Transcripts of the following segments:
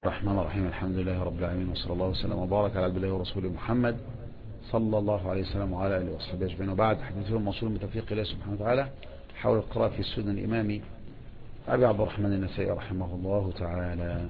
الرحمن الرحيم. الحمد لله رب العالمين، وصلى الله وسلم وبارك على عبد الله ورسوله محمد صلى الله عليه وسلم وعلى اله وصحبه اجمعين. وبعد، حديثنا موصول بتوفيق الله سبحانه وتعالى حول القراءة في السنن الإمام أبي عبد الرحمن النسائي رحمه الله تعالى.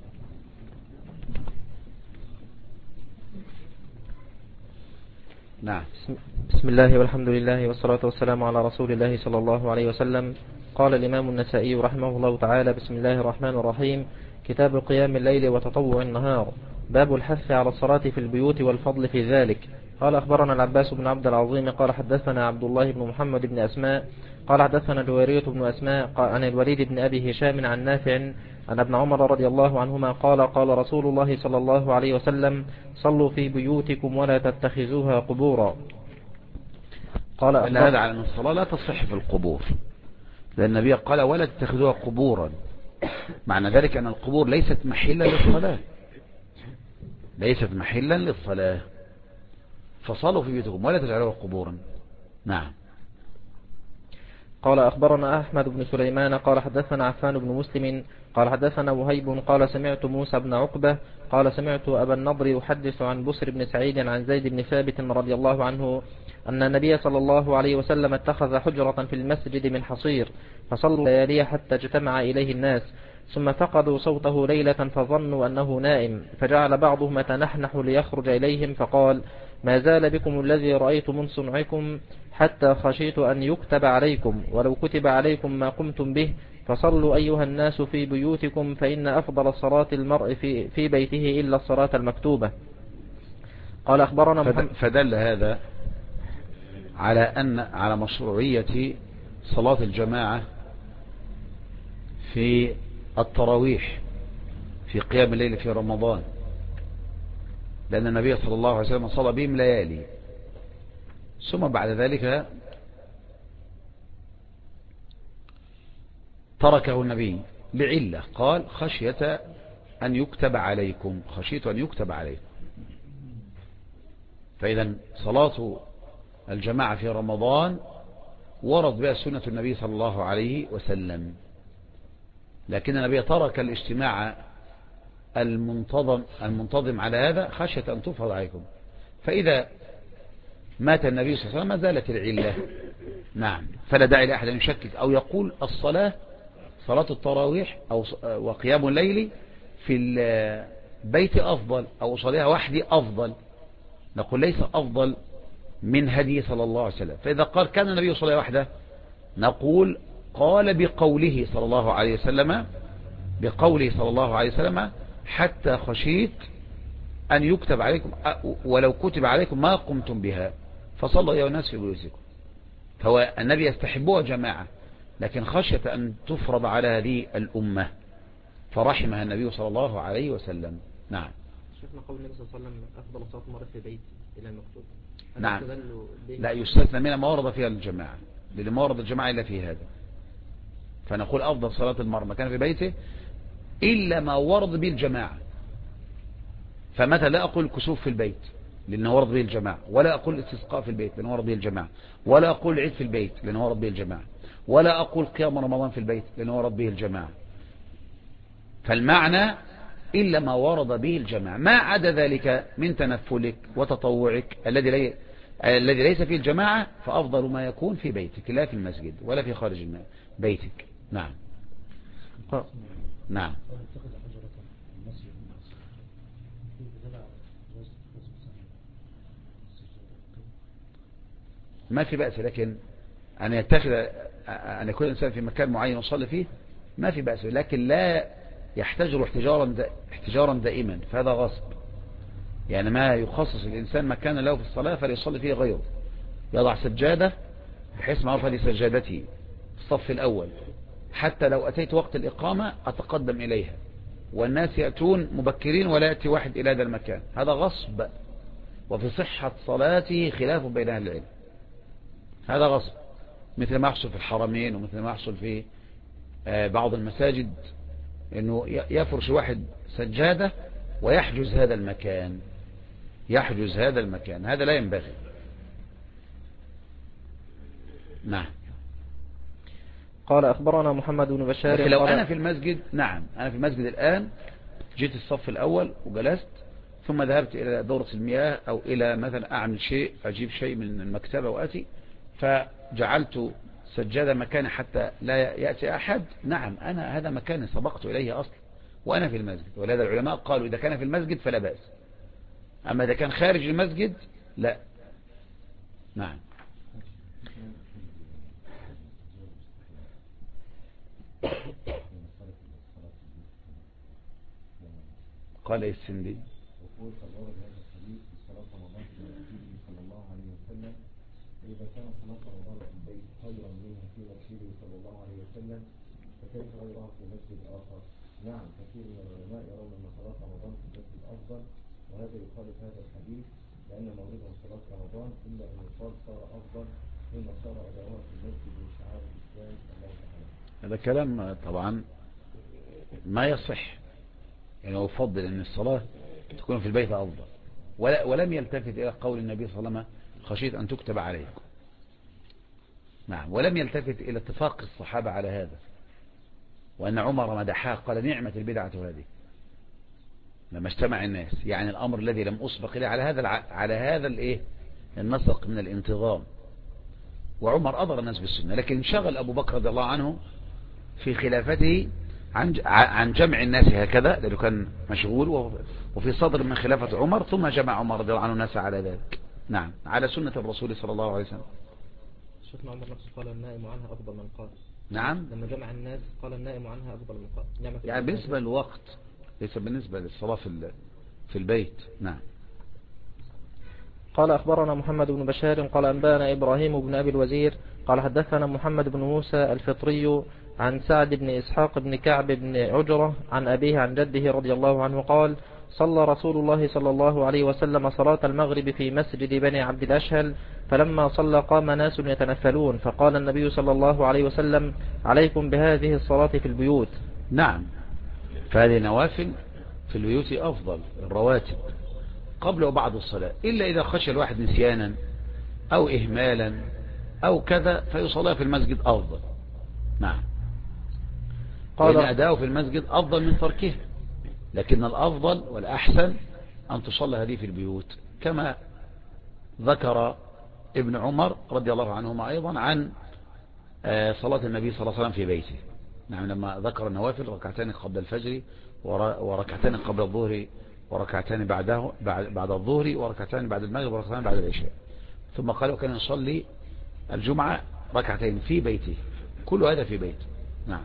نعم. بسم الله والحمد لله والصلاة والسلام على رسول الله صلى الله عليه وسلم. قال الإمام النسائي رحمه الله تعالى: بسم الله الرحمن الرحيم. كتاب قيام الليل وتطوع النهار، باب الحث على الصلاة في البيوت والفضل في ذلك. قال أخبرنا العباس بن عبد العظيم قال حدثنا عبد الله بن محمد بن أسماء قال حدثنا جويرية بن أسماء عن الوليد بن أبي هشام عن نافع أن ابن عمر رضي الله عنهما قال رسول الله صلى الله عليه وسلم: صلوا في بيوتكم ولا تتخذوها قبورا. قال هذا على أن الصلاة لا تصح في القبور، لأن النبي قال: ولا تتخذوها قبورا. معنى ذلك أن القبور ليست محلا للصلاة، ليست محلا للصلاة، فصلوا في بيوتكم ولا تجعلوها قبورا. نعم. قال أخبرنا أحمد بن سليمان قال حدثنا عفان بن مسلم قال حدثنا وهيب قال سمعت موسى بن عقبة قال سمعت أبا النضر يحدث عن بسر بن سعيد عن زيد بن ثابت رضي الله عنه أن النبي صلى الله عليه وسلم اتخذ حجرة في المسجد من حصير فصلوا ليالي حتى اجتمع إليه الناس، ثم فقدوا صوته ليلة فظنوا أنه نائم، فجعل بعضهم يتنحنح ليخرج إليهم فقال: ما زال بكم الذي رأيت من صنعكم حتى خشيت أن يكتب عليكم، ولو كتب عليكم ما قمتم به، فصلوا أيها الناس في بيوتكم، فإن أفضل صلاة المرء في بيته إلا الصلاة المكتوبة. قال أخبرنا فدل هذا على مشروعية صلاة الجماعة في التراويح في قيام الليل في رمضان، لأن النبي صلى الله عليه وسلم صلى بهم ليالي، ثم بعد ذلك تركه النبي لعلة، قال: خشية أن يكتب عليكم، خشيت أن يكتب عليكم. فإذا صلاة الجماعة في رمضان ورد بها سنة النبي صلى الله عليه وسلم، لكن النبي ترك الاجتماع المنتظم على هذا خشية أن تفرض عليكم. فإذا مات النبي صلى الله عليه وسلم ما زالت العلة. نعم. فلا داعي لأحد أن يشكك أو يقول صلاة التراويح أو وقيام الليل في البيت أفضل أو صليها وحدي أفضل. نقول: ليس أفضل من هدي صلى الله عليه وسلم. فإذا قال كان النبي صلى وحده، نقول: قال بقوله صلى الله عليه وسلم، بقوله صلى الله عليه وسلم: حتى خشيت أن يكتب عليكم، ولو كتب عليكم ما قمتم بها، فصلوا أيها الناس في بيوتكم. فهو النبي يستحبها جماعة، لكن خشية أن تفرض على هذه الأمة فرحمها النبي صلى الله عليه وسلم. نعم. شفنا قول النبي صلى الله عليه وسلم: أفضل صلاة المرء في بيت إلى المكتوب. نعم. لا يستثنى من ما ورد فيها الجماعة، لأن ما ورد الجماعة إلا في هذا. فنقول أفضل صلاة المرء ما كان في بيته إلا ما ورد به الجماعة. فمتى لا أقول كسوف في البيت لأنه ورد به الجماعة، ولا أقول استسقاء في البيت لأنه ورد به الجماعة، ولا أقول عيد في البيت لأنه ورد به الجماعة، ولا أقول قيام رمضان في البيت لأنه ورد به الجماعة. فالمعنى إلا ما ورد به الجماعة، ما عدا ذلك من تنفلك وتطوعك الذي ليس فيه الجماعة، فأفضل ما يكون في بيتك لا في المسجد ولا في خارج بيتك. نعم. نعم. ما في بأس، لكن أن يكون الإنسان في مكان معين يصلي فيه ما في بأس، لكن لا يحتجر احتجارا دائما، فهذا غصب. يعني ما يخصص الإنسان مكان له في الصلاة فليصلي فيه غيره، يضع سجادة بحيث معروف هذه سجادتي في الصف الأول، حتى لو أتيت وقت الإقامة أتقدم إليها، والناس يأتون مبكرين ولا يأتي واحد إلى هذا المكان، هذا غصب. وفي صحة صلاته خلاف بين أهل العلم، هذا غصب، مثل ما يحصل في الحرمين ومثل ما يحصل في بعض المساجد، انه يفرش واحد سجادة ويحجز هذا المكان، هذا لا ينبغي. نعم. قال أخبرنا محمد بن بشار. لكن لو أنا في المسجد، نعم، أنا في المسجد الآن جيت الصف الأول وجلست، ثم ذهبت إلى دورة المياه أو إلى مثلا أعمل شيء، أجيب شيء من المكتبة وأتي، فجعلت سجادة مكاني حتى لا يأتي أحد، نعم أنا هذا مكاني سبقت إليه أصلا وأنا في المسجد. ولهذا العلماء قالوا إذا كان في المسجد فلا بأس، أما إذا كان خارج المسجد لا. نعم. قال إيه السندي؟ وقول قد ورد هذا الحديث في صلاة رمضان في مسجده صلى الله عليه وسلم، فإذا كان صلاة رمضان في البيت خيرا منها في مسجده صلى الله عليه وسلم فكيف غيرها في مسجد آخر؟ نعم كثير من العلماء يرون أن صلاة رمضان في المسجد أفضل، وهذا يخالف هذا الحديث لأن موردهم صلاة رمضان، إلا أن يقال صار أفضل مما صار أداؤها في المسجد من شعائر الإسلام. الله تعالى. هذا كلام طبعا ما يصح، يعني هو يفضل أن الصلاة تكون في البيت أفضل، ولم يلتفت إلى قول النبي صلى الله عليه وسلم خشيت أن تكتب عليكم. نعم. ولم يلتفت إلى اتفاق الصحابة على هذا، وأن عمر مدحاه قال نعمة البدعة هذه لما اجتمع الناس، يعني الأمر الذي لم أسبق إليه على هذا الإيه النسق من الانتظام. وعمر أضر الناس بالسنة، لكن انشغل أبو بكر رضي الله عنه في خلافته عن جمع الناس هكذا، لأنه كان مشغول، وفي صدر من خلافة عمر، ثم جمع عمر رضي الله عنه الناس على ذلك. نعم، على سنة الرسول صلى الله عليه وسلم. شيخنا عمر نفسه قال النائم عنها أفضل من قال. نعم، لما جمع الناس قال النائم عنها أفضل من قال. يعني بالنسبة للوقت، ليس بالنسبة للصلاة في البيت. نعم. قال أخبرنا محمد بن بشار قال أنبانا إبراهيم بن أبي الوزير قال حدثنا محمد بن موسى الفطري عن سعد بن إسحاق بن كعب بن عجرة عن أبيه عن جده رضي الله عنه قال صلى رسول الله صلى الله عليه وسلم صلاة المغرب في مسجد بني عبد الأشهل، فلما صلى قام ناس يتنفلون، فقال النبي صلى الله عليه وسلم عليكم بهذه الصلاة في البيوت. نعم، فهذه نوافل في البيوت أفضل، الرواتب قبل وبعد الصلاة، إلا إذا خشى الواحد نسيانا أو إهمالا أو كذا فيصلى في المسجد أفضل. نعم، لأن أداؤه في المسجد أفضل من تركه، لكن الأفضل والأحسن أن تصلى هذه في البيوت، كما ذكر ابن عمر رضي الله عنهما أيضا عن صلاة النبي صلى الله عليه وسلم في بيته. نعم، لما ذكر النوافل ركعتين قبل الفجر وركعتين قبل الظهر وركعتين بعد الظهر وركعتين بعد المغرب وركعتين بعد العشاء، ثم قال وكان يصلي الجمعة ركعتين في بيته، كل هذا في بيته. نعم.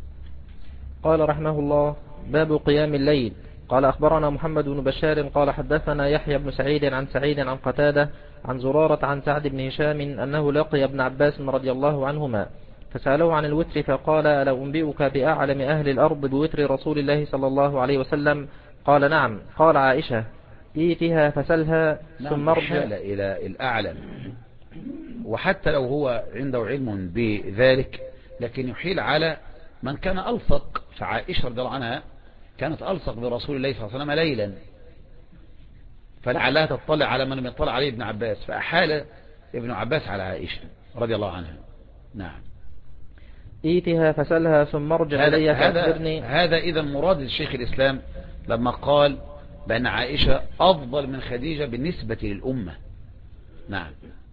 قال رحمه الله باب قيام الليل. قال أخبرنا محمد بن بشار قال حدثنا يحيى بن سعيد عن سعيد عن قتادة عن زرارة عن سعد بن هشام أنه لقي ابن عباس رضي الله عنهما فسأله عن الوتر فقال ألا أنبئك بأعلم أهل الأرض بوتر رسول الله صلى الله عليه وسلم؟ قال نعم. قال عائشة ائتها فسلها ثم ارجع إلى الأعلم، وحتى لو هو عنده علم بذلك لكن يحيل على من كان ألصق، فعائشة رضي الله عنها كانت ألصق برسول الله صلى الله عليه وسلم ليلا، فلعلها تطلع على من لم يطلع عليه ابن عباس، فأحال ابن عباس على عائشة رضي الله عنها. نعم. ائتها فسلها ثم ارجع إلي فأخبرني. هذا إذا مراد الشيخ الإسلام لما قال بأن عائشة أفضل من خديجة بالنسبة للأمة. نعم.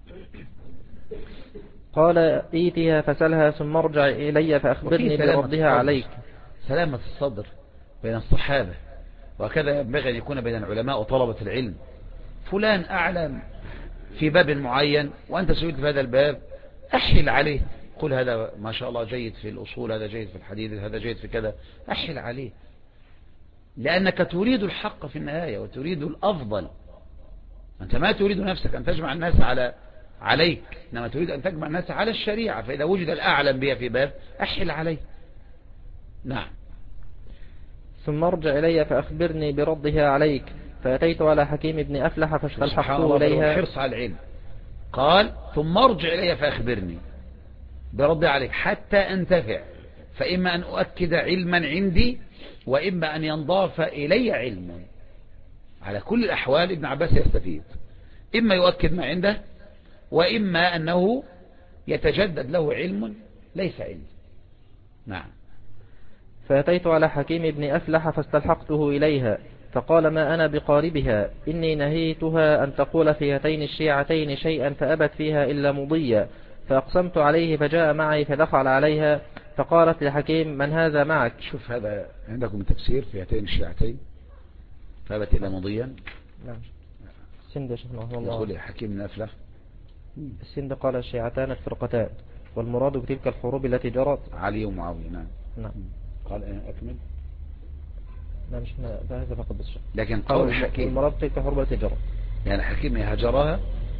قال ائتها فسلها ثم ارجع إلي فأخبرني بردها عليك. سلامة الصدر بين الصحابة، وكذا ينبغي أن يكون بين العلماء وطلبة العلم. فلان أعلم في باب معين وأنت سئلت في هذا الباب، أحل عليه، قل هذا ما شاء الله جيد في الأصول، هذا جيد في الحديث، هذا جيد في كذا، أحل عليه، لأنك تريد الحق في النهاية وتريد الأفضل. أنت ما تريد نفسك أن تجمع الناس عليك، إنما تريد أن تجمع الناس على الشريعة، فإذا وجد الأعلم بها في باب أحل عليه. نعم. ثم ارجع إلي فأخبرني بردها عليك، فأتيت على حكيم بن أفلح فاستلحقته إليها. حرص على العلم. قال ثم ارجع إلي فأخبرني بردها عليك حتى أنتفع، فإما أن أؤكد علما عندي وإما أن ينضاف إلي علم. على كل الأحوال ابن عباس يستفيد، إما يؤكد ما عنده وإما أنه يتجدد له علم ليس عنده. نعم. فأتيت على حكيم بن أفلح فاستلحقته إليها فقال ما أنا بقاربها إني نهيتها أن تقول في هاتين الشيعتين شيئا فأبت فيها إلا مضيا فأقسمت عليه فجاء معي فدخل عليها فقالت لحكيم من هذا معك؟ شوف هذا عندكم تفسير في هاتين الشيعتين فأبت إلا مضيا. نعم. السند شيخنا الله يقول حكيم بن أفلح السند قال الشيعتان الفرقتان والمراد بتلك الحروب التي جرت علي ومعاوية. نعم. نعم. قال أكمل. لا مش هذا فقط بس. لكن قول حكيم المراد تلك الحروب التي جرت يعني حكيم هجرها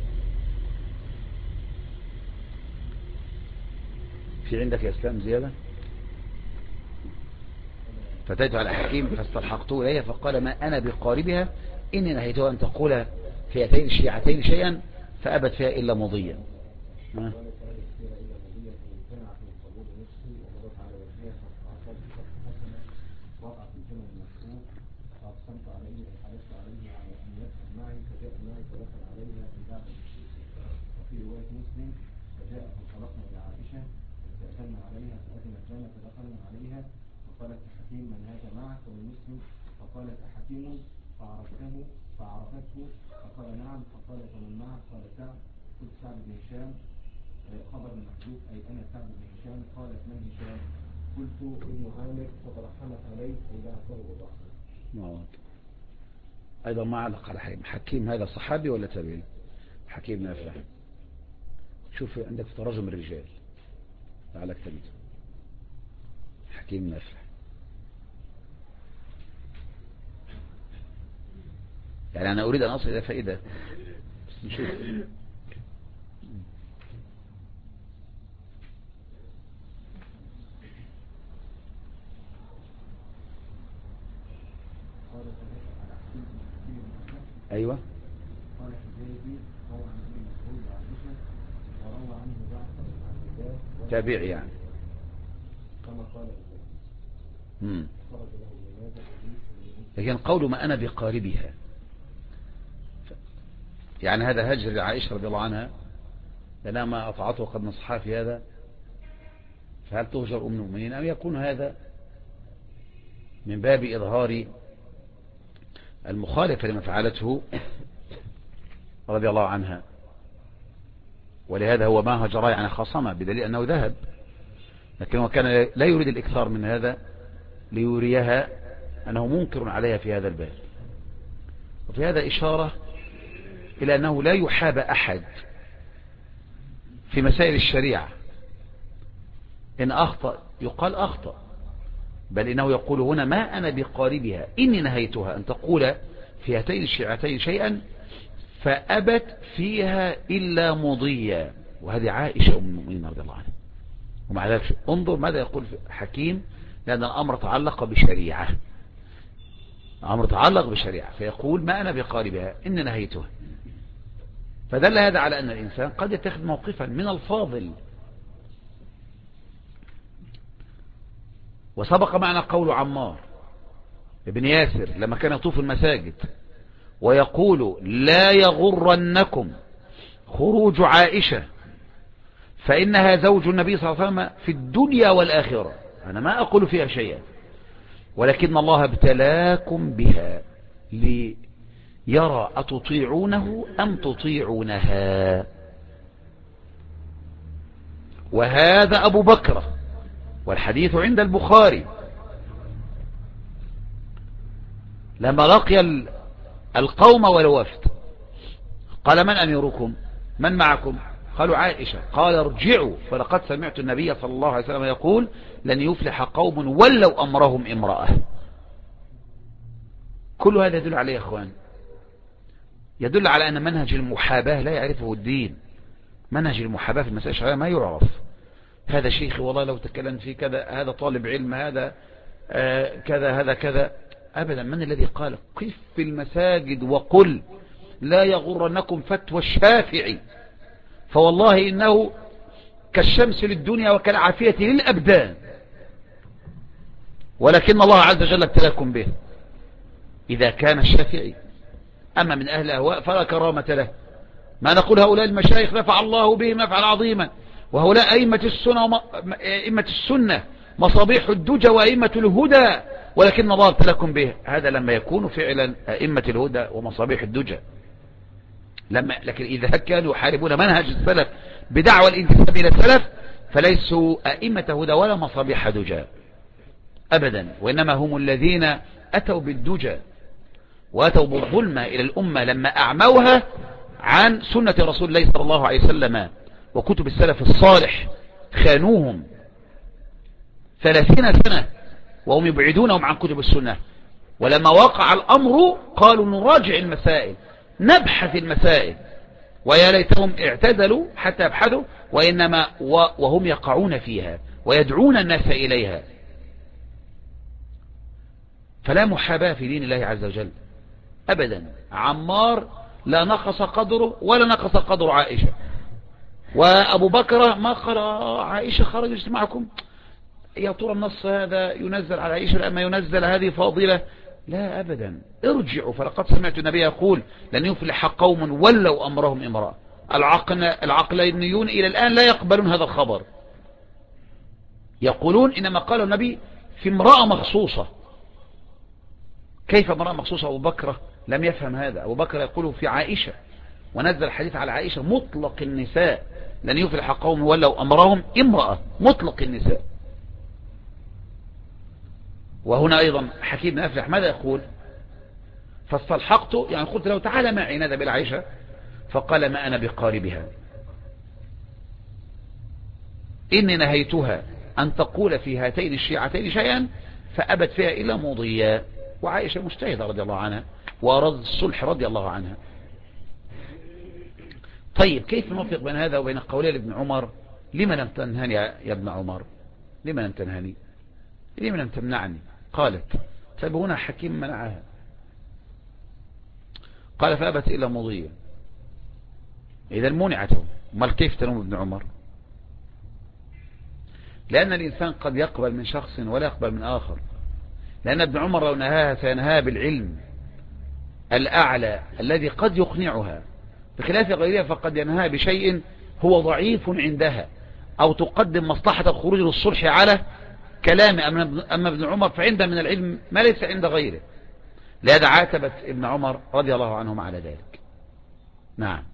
في عندك يا إسلام زيادة. فأتيت على حكيم فاستلحقته إليها فقال ما أنا بقاربها إني نهيتها أن تقول في هاتين الشيعتين شيئا فأبت فيها إلا مضيا. فقالت حكيم من هذا معك؟ ومن مسلم فقالت حكيم فعرفته فقال نعم. فقالت ومن معك؟ قال سعد. قلت سعد بن هشام خبر المحذوف أي أنا سعد بن هشام. قالت من هشام؟ قلت ابن عامر فترحمت عليه أي بعثه بالرحمة. أيضا ما علق على حكيم هذا صحابي ولا تابعي؟ حكيم بن أفلح. شوف عندك في تراجم الرجال لعلك تجد حكيم بن أفلح. يعني أنا أريد أن أصل إلى فائدة بس نشوف. أيوة. تابعي يعني. لكن قول ما أنا بقاربها يعني هذا هجر عائشة رضي الله عنها لأنها ما أطعته قد نصحها في هذا. فهل تهجر أم المؤمنين أم يكون هذا من باب إظهار المخالفة لما فعلته رضي الله عنها؟ ولهذا هو ما هجر يعني خاصمة بدليل أنه ذهب. لكن هو كان لا يريد الإكثار من هذا ليريها أنه منكر عليها في هذا الباب. وفي هذا إشارة إلى أنه لا يحاب أحد في مسائل الشريعة. إن أخطأ يقال أخطأ، بل إنه يقول هنا ما أنا بقاربها إني نهيتها أن تقول في هاتين الشيعتين شيئا فأبت فيها إلا مضيا. وهذه عائشة أم المؤمنين رضي الله عنها. ومع ذلك انظر ماذا يقول حكيم، لأن الأمر تعلق بشريعة، الأمر تعلق بشريعة، فيقول ما أنا بقاربها إني نهيتها. فدل هذا على أن الإنسان قد يتخذ موقفا من الفاضل. وسبق معنا قول عمار ابن ياسر لما كان يطوف المساجد ويقول لا يغرنكم خروج عائشة فإنها زوج النبي صلى الله عليه وسلم في الدنيا والآخرة. أنا ما أقول فيها شيئا، ولكن الله ابتلاكم بها ليرى أتطيعونه أم تطيعونها. وهذا أبو بكر، والحديث عند البخاري، لما لقي القوم والوفد قال من أميركم؟ من معكم؟ قالوا عائشة. قال ارجعوا فلقد سمعت النبي صلى الله عليه وسلم يقول لن يفلح قوم ولوا أمرهم امرأة. كل هذا يدل عليه يا أخوان، يدل على أن منهج المحاباة لا يعرفه الدين. منهج المحاباة في المسائل الشرعية ما يعرف. هذا شيخي والله لو تكلم في كذا، هذا طالب علم، هذا كذا، هذا كذا. أبدا. من الذي قال قف في المساجد وقل لا يغرنكم فتوى الشافعي فوالله إنه كالشمس للدنيا وكالعافية للأبدان، ولكن الله عز وجل ابتلاكم به. إذا كان الشافعي أما من أهل الأهواء فلا كرامة له. ما نقول هؤلاء المشايخ نفع الله بهم نفعا عظيما، وهؤلاء أئمة السنة مصابيح الدجى وأئمة الهدى ولكن الله ابتلاكم به. هذا لما يكونوا فعلا أئمة الهدى ومصابيح الدجى. لكن إذا كانوا يحاربون منهج السلف بدعوى الانتساب إلى السلف فليسوا أئمة هدى ولا مصابيح دجى أبدا، وإنما هم الذين أتوا بالدجى وأتوا بالظلمة إلى الأمة لما أعموها عن سنة رسول الله صلى الله عليه وسلم وكتب السلف الصالح. خانوهم 30 سنة وهم يبعدونهم عن كتب السنة، ولما وقع الأمر قالوا نراجع المسائل نبحث المسائل، ويا ليتهم اعتزلوا حتى يبحثوا وإنما وهم يقعون فيها ويدعون الناس إليها. فلا محاباة في دين الله عز وجل أبدا. عمار لا نقص قدره ولا نقص قدر عائشة، وأبو بكر ما قال عائشة خرجت معكم، يا ترى النص هذا ينزل على عائشة لما ينزل هذه فاضلة؟ لا أبدا. ارجعوا، فلقد سمعت النبي يقول لن يفلح قوم ولوا أمرهم امرأة. العقلانيون إلى الآن لا يقبلون هذا الخبر، يقولون إنما قال النبي في امرأة مخصوصة. كيف امرأة مخصوصة؟ أبو بكر لم يفهم هذا. أبو بكر يقول في عائشة، ونزل الحديث على عائشة مطلق النساء، لن يفلح قوم ولوا أمرهم امرأة، مطلق النساء. وهنا أيضا حكيم بن أفلح ماذا يقول؟ فاستلحقت، يعني قلت له تعالى معي نذهب إلى عائشة، فقال ما أنا بقاربها، إني نهيتها أن تقول في هاتين الشيعتين شيئا فأبت فيها إلا مضيا. وعائشة مجتهدة رضي الله عنها وأراد الصلح رضي الله عنها. طيب كيف نوفق بين هذا وبين قولي لابن عمر لما لم تنهني يا ابن عمر؟ لما لم تنهني؟ لما لم تمنعني؟ قالت طيب هنا حكيم منعها، قال فأبت إلا مضيا، إذا منعته. ما كيف تلوم ابن عمر؟ لأن الإنسان قد يقبل من شخص ولا يقبل من آخر، لأن ابن عمر لو نهاها سينهاها بالعلم الأعلى الذي قد يقنعها، بخلاف غيرها فقد ينهاها بشيء هو ضعيف عندها أو تقدم مصلحة الخروج للصلح على كلام. أما ابن عمر فعنده من العلم ما ليس عند غيره، لهذا عاتبت ابن عمر رضي الله عنهم على ذلك. نعم.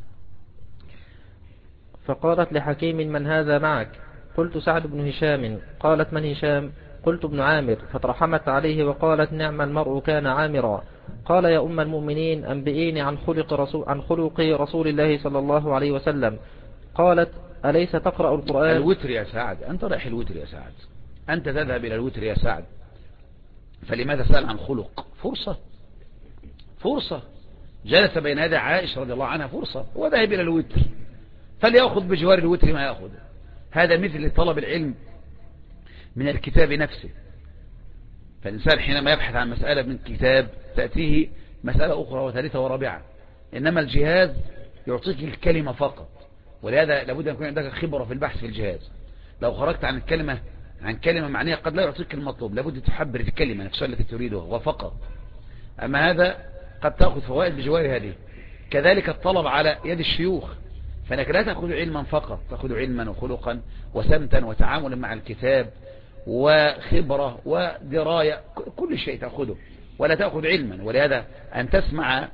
فقالت لحكيم من هذا معك؟ قلت سعد بن هشام. قالت من هشام؟ قلت ابن عامر. فترحمت عليه وقالت نعم المرء كان عامرا. قال يا أم المؤمنين أنبئيني عن خلق رسول الله صلى الله عليه وسلم. قالت أليس تقرأ القرآن؟ الوتر يا سعد، أنت رايح الوتر يا سعد، أنت تذهب إلى الوتر يا سعد، فلماذا سأل عن خلق؟ فرصة جلس بين يدي عائشة رضي الله عنها، فرصة وذهب إلى الوتر، فليأخذ بجوار الوتر ما يأخذ. هذا مثل طلب العلم من الكتاب نفسه. فالإنسان حينما يبحث عن مسألة من كتاب تأتيه مسألة أخرى وثالثة ورابعة، إنما الجهاز يعطيك الكلمة فقط، ولهذا لابد أن يكون عندك خبرة في البحث في الجهاز. لو خرجت عن كلمة معنية قد لا يعطيك المطلوب، لابد تحبر الكلمة نفسها التي تريدها وفقط. أما هذا قد تأخذ فوائد بجوار هذه. كذلك الطلب على يد الشيوخ، فإنك لا تأخذ علما فقط، تأخذ علما وخلقا وسمتا وتعاملا مع الكتاب وخبرة ودراية، كل شيء تأخذه ولا تأخذ علما. ولهذا أن تسمع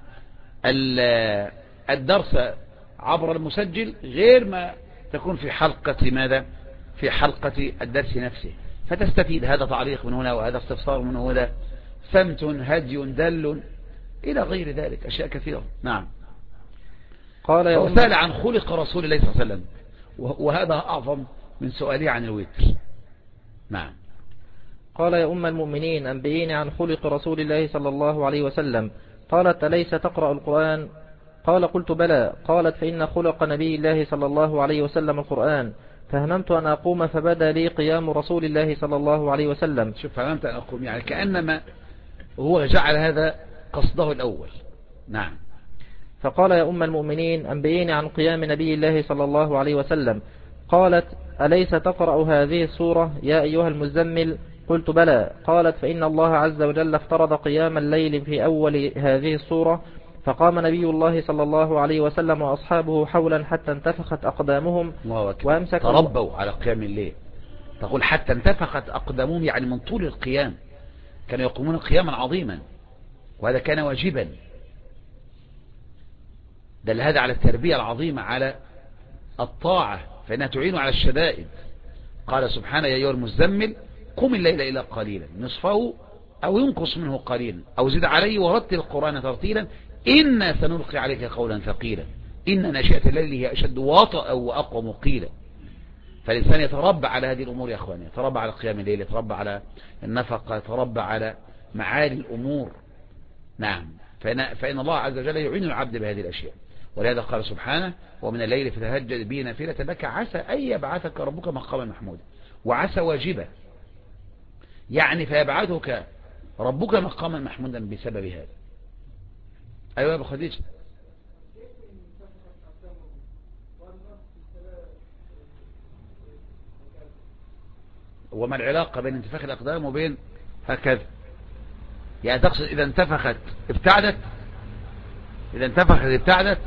الدرس عبر المسجل غير ما تكون في حلقة ماذا؟ في حلقة الدرس نفسه، فتستفيد. هذا تعليق من هنا وهذا استفسار من هنا، سمت هدي دل إلى غير ذلك، أشياء كثيرة. نعم. قال يا سأل عن خلق رسول الله صلى الله عليه وسلم، وهذا أعظم من سؤالي عن الوتر. نعم. قال يا أم المؤمنين أنبئيني عن خلق رسول الله صلى الله عليه وسلم. قالت أليس تقرأ القرآن؟ قال قلت بلى. قالت فإن خلق نبي الله صلى الله عليه وسلم القرآن. فهممت أن أقوم فبدا لي قيام رسول الله صلى الله عليه وسلم. شوف، فهمت أن أقوم يعني كأنما هو جعل هذا قصده الأول. نعم. فقال يا أم المؤمنين أنبئيني عن قيام نبي الله صلى الله عليه وسلم. قالت أليس تقرأ هذه السورة يا أيها المزمل؟ قلت بلى. قالت فإن الله عز وجل افترض قيام الليل في أول هذه السورة، فقام نبي الله صلى الله عليه وسلم وأصحابه حولا حتى انتفخت أقدامهم وأمسك تربوا على قيام الليل. تقول حتى انتفخت أقدامهم، يعني من طول القيام، كانوا يقومون قياما عظيما، وهذا كان واجبا. دل هذا على التربية العظيمة على الطاعة، فإنها تعين على الشدائد. قال سبحانه: يا أيها المزمل قم الليل إلا قليلا نصفه أو ينقص منه قليلا أو زد عليه ورتل القرآن ترتيلا إنا سنلقي عليك قولا ثقيلا إن ناشئة الليل هي أشد وطئا وأقوم قيلا. فالإنسان يتربى على هذه الأمور يا أخواني، يتربى على قيام الليل، يتربى على النفقة، يتربى على معالي الأمور. نعم، فإن الله عز وجل يعين العبد بهذه الأشياء. ولهذا قال سبحانه: ومن الليل فتهجد به نافلة لك عسى أن يبعثك ربك مقاما محمودا. وعسى واجبة، يعني فيبعثك ربك مقاما محمودا بسبب هذا. أيوة يا أبو خديجة. وما العلاقة بين انتفاخ الأقدام وبين هكذا؟ يعني تقصد إذا انتفخت ابتعدت؟ إذا انتفخت ابتعدت؟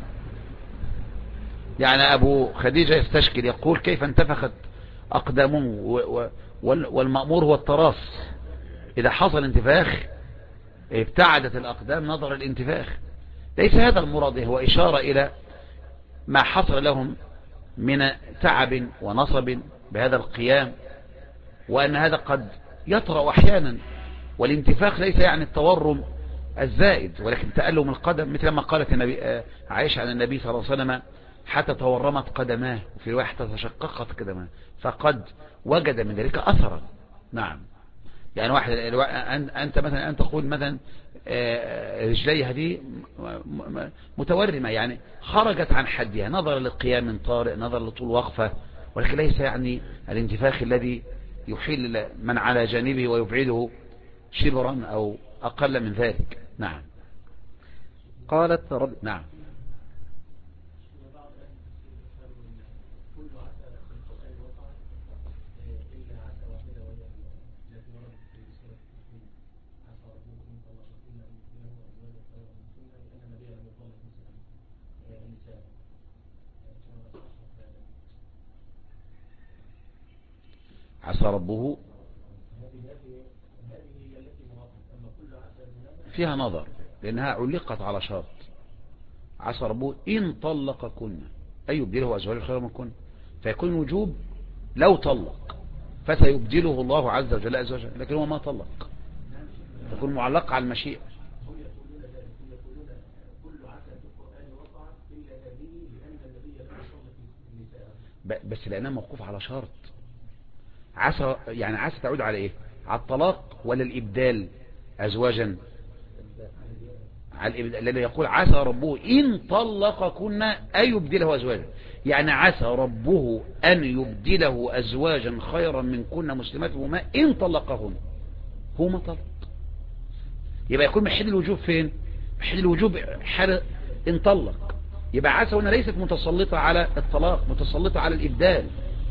يعني أبو خديجة يستشكل يقول: كيف انتفخت أقدامه والمأمور هو التراص؟ إذا حصل انتفاخ ابتعدت الأقدام نظر الانتفاخ. ليس هذا المراد، هو إشارة إلى ما حصل لهم من تعب ونصب بهذا القيام، وأن هذا قد يطرأ أحيانا. والانتفاخ ليس يعني التورم الزائد، ولكن تألم القدم، مثل ما قالت عائشة عن النبي صلى الله عليه وسلم: حتى تورمت قدماه، وفي رواية حتى تشققت قدماه، فقد وجد من ذلك أثرا. نعم، يعني واحد أنت مثلا أن تقول مثلا رجلي هذه متورمة، يعني خرجت عن حدها نظرا للقيام طارئ، نظرا لطول وقفة، ولكن ليس يعني الانتفاخ الذي يحيل من على جانبه ويبعده شبرا أو أقل من ذلك. نعم. قالت نعم. عسى ربه فيها نظر، لأنها علقت على شرط. عسى ربه إن طلقكن أي يبدله أزواجا خيرا منكن، فيكون وجوب لو طلق فسيبدله الله عز وجل أزواجا، لكن هو ما طلق، تكون معلقة على المشيئة. بس لأنها موقوف على شرط. عسى يعني عسى تعود على إيه؟ على الطلاق ولا الإبدال أزواجا؟ على الإبدال، الذي يقول عسى ربه إن طلقكن أن يبدله أزواجا، يعني عسى ربه أن يبدله أزواجا خيرا منكن مسلمات وما إن طلقهن، هو ما طلق. يبقى يكون محل الوجوب فين؟ محل الوجوب حال إن طلق. يبقى عسى هنا ليست متسلطة على الطلاق، متسلطة على الإبدال.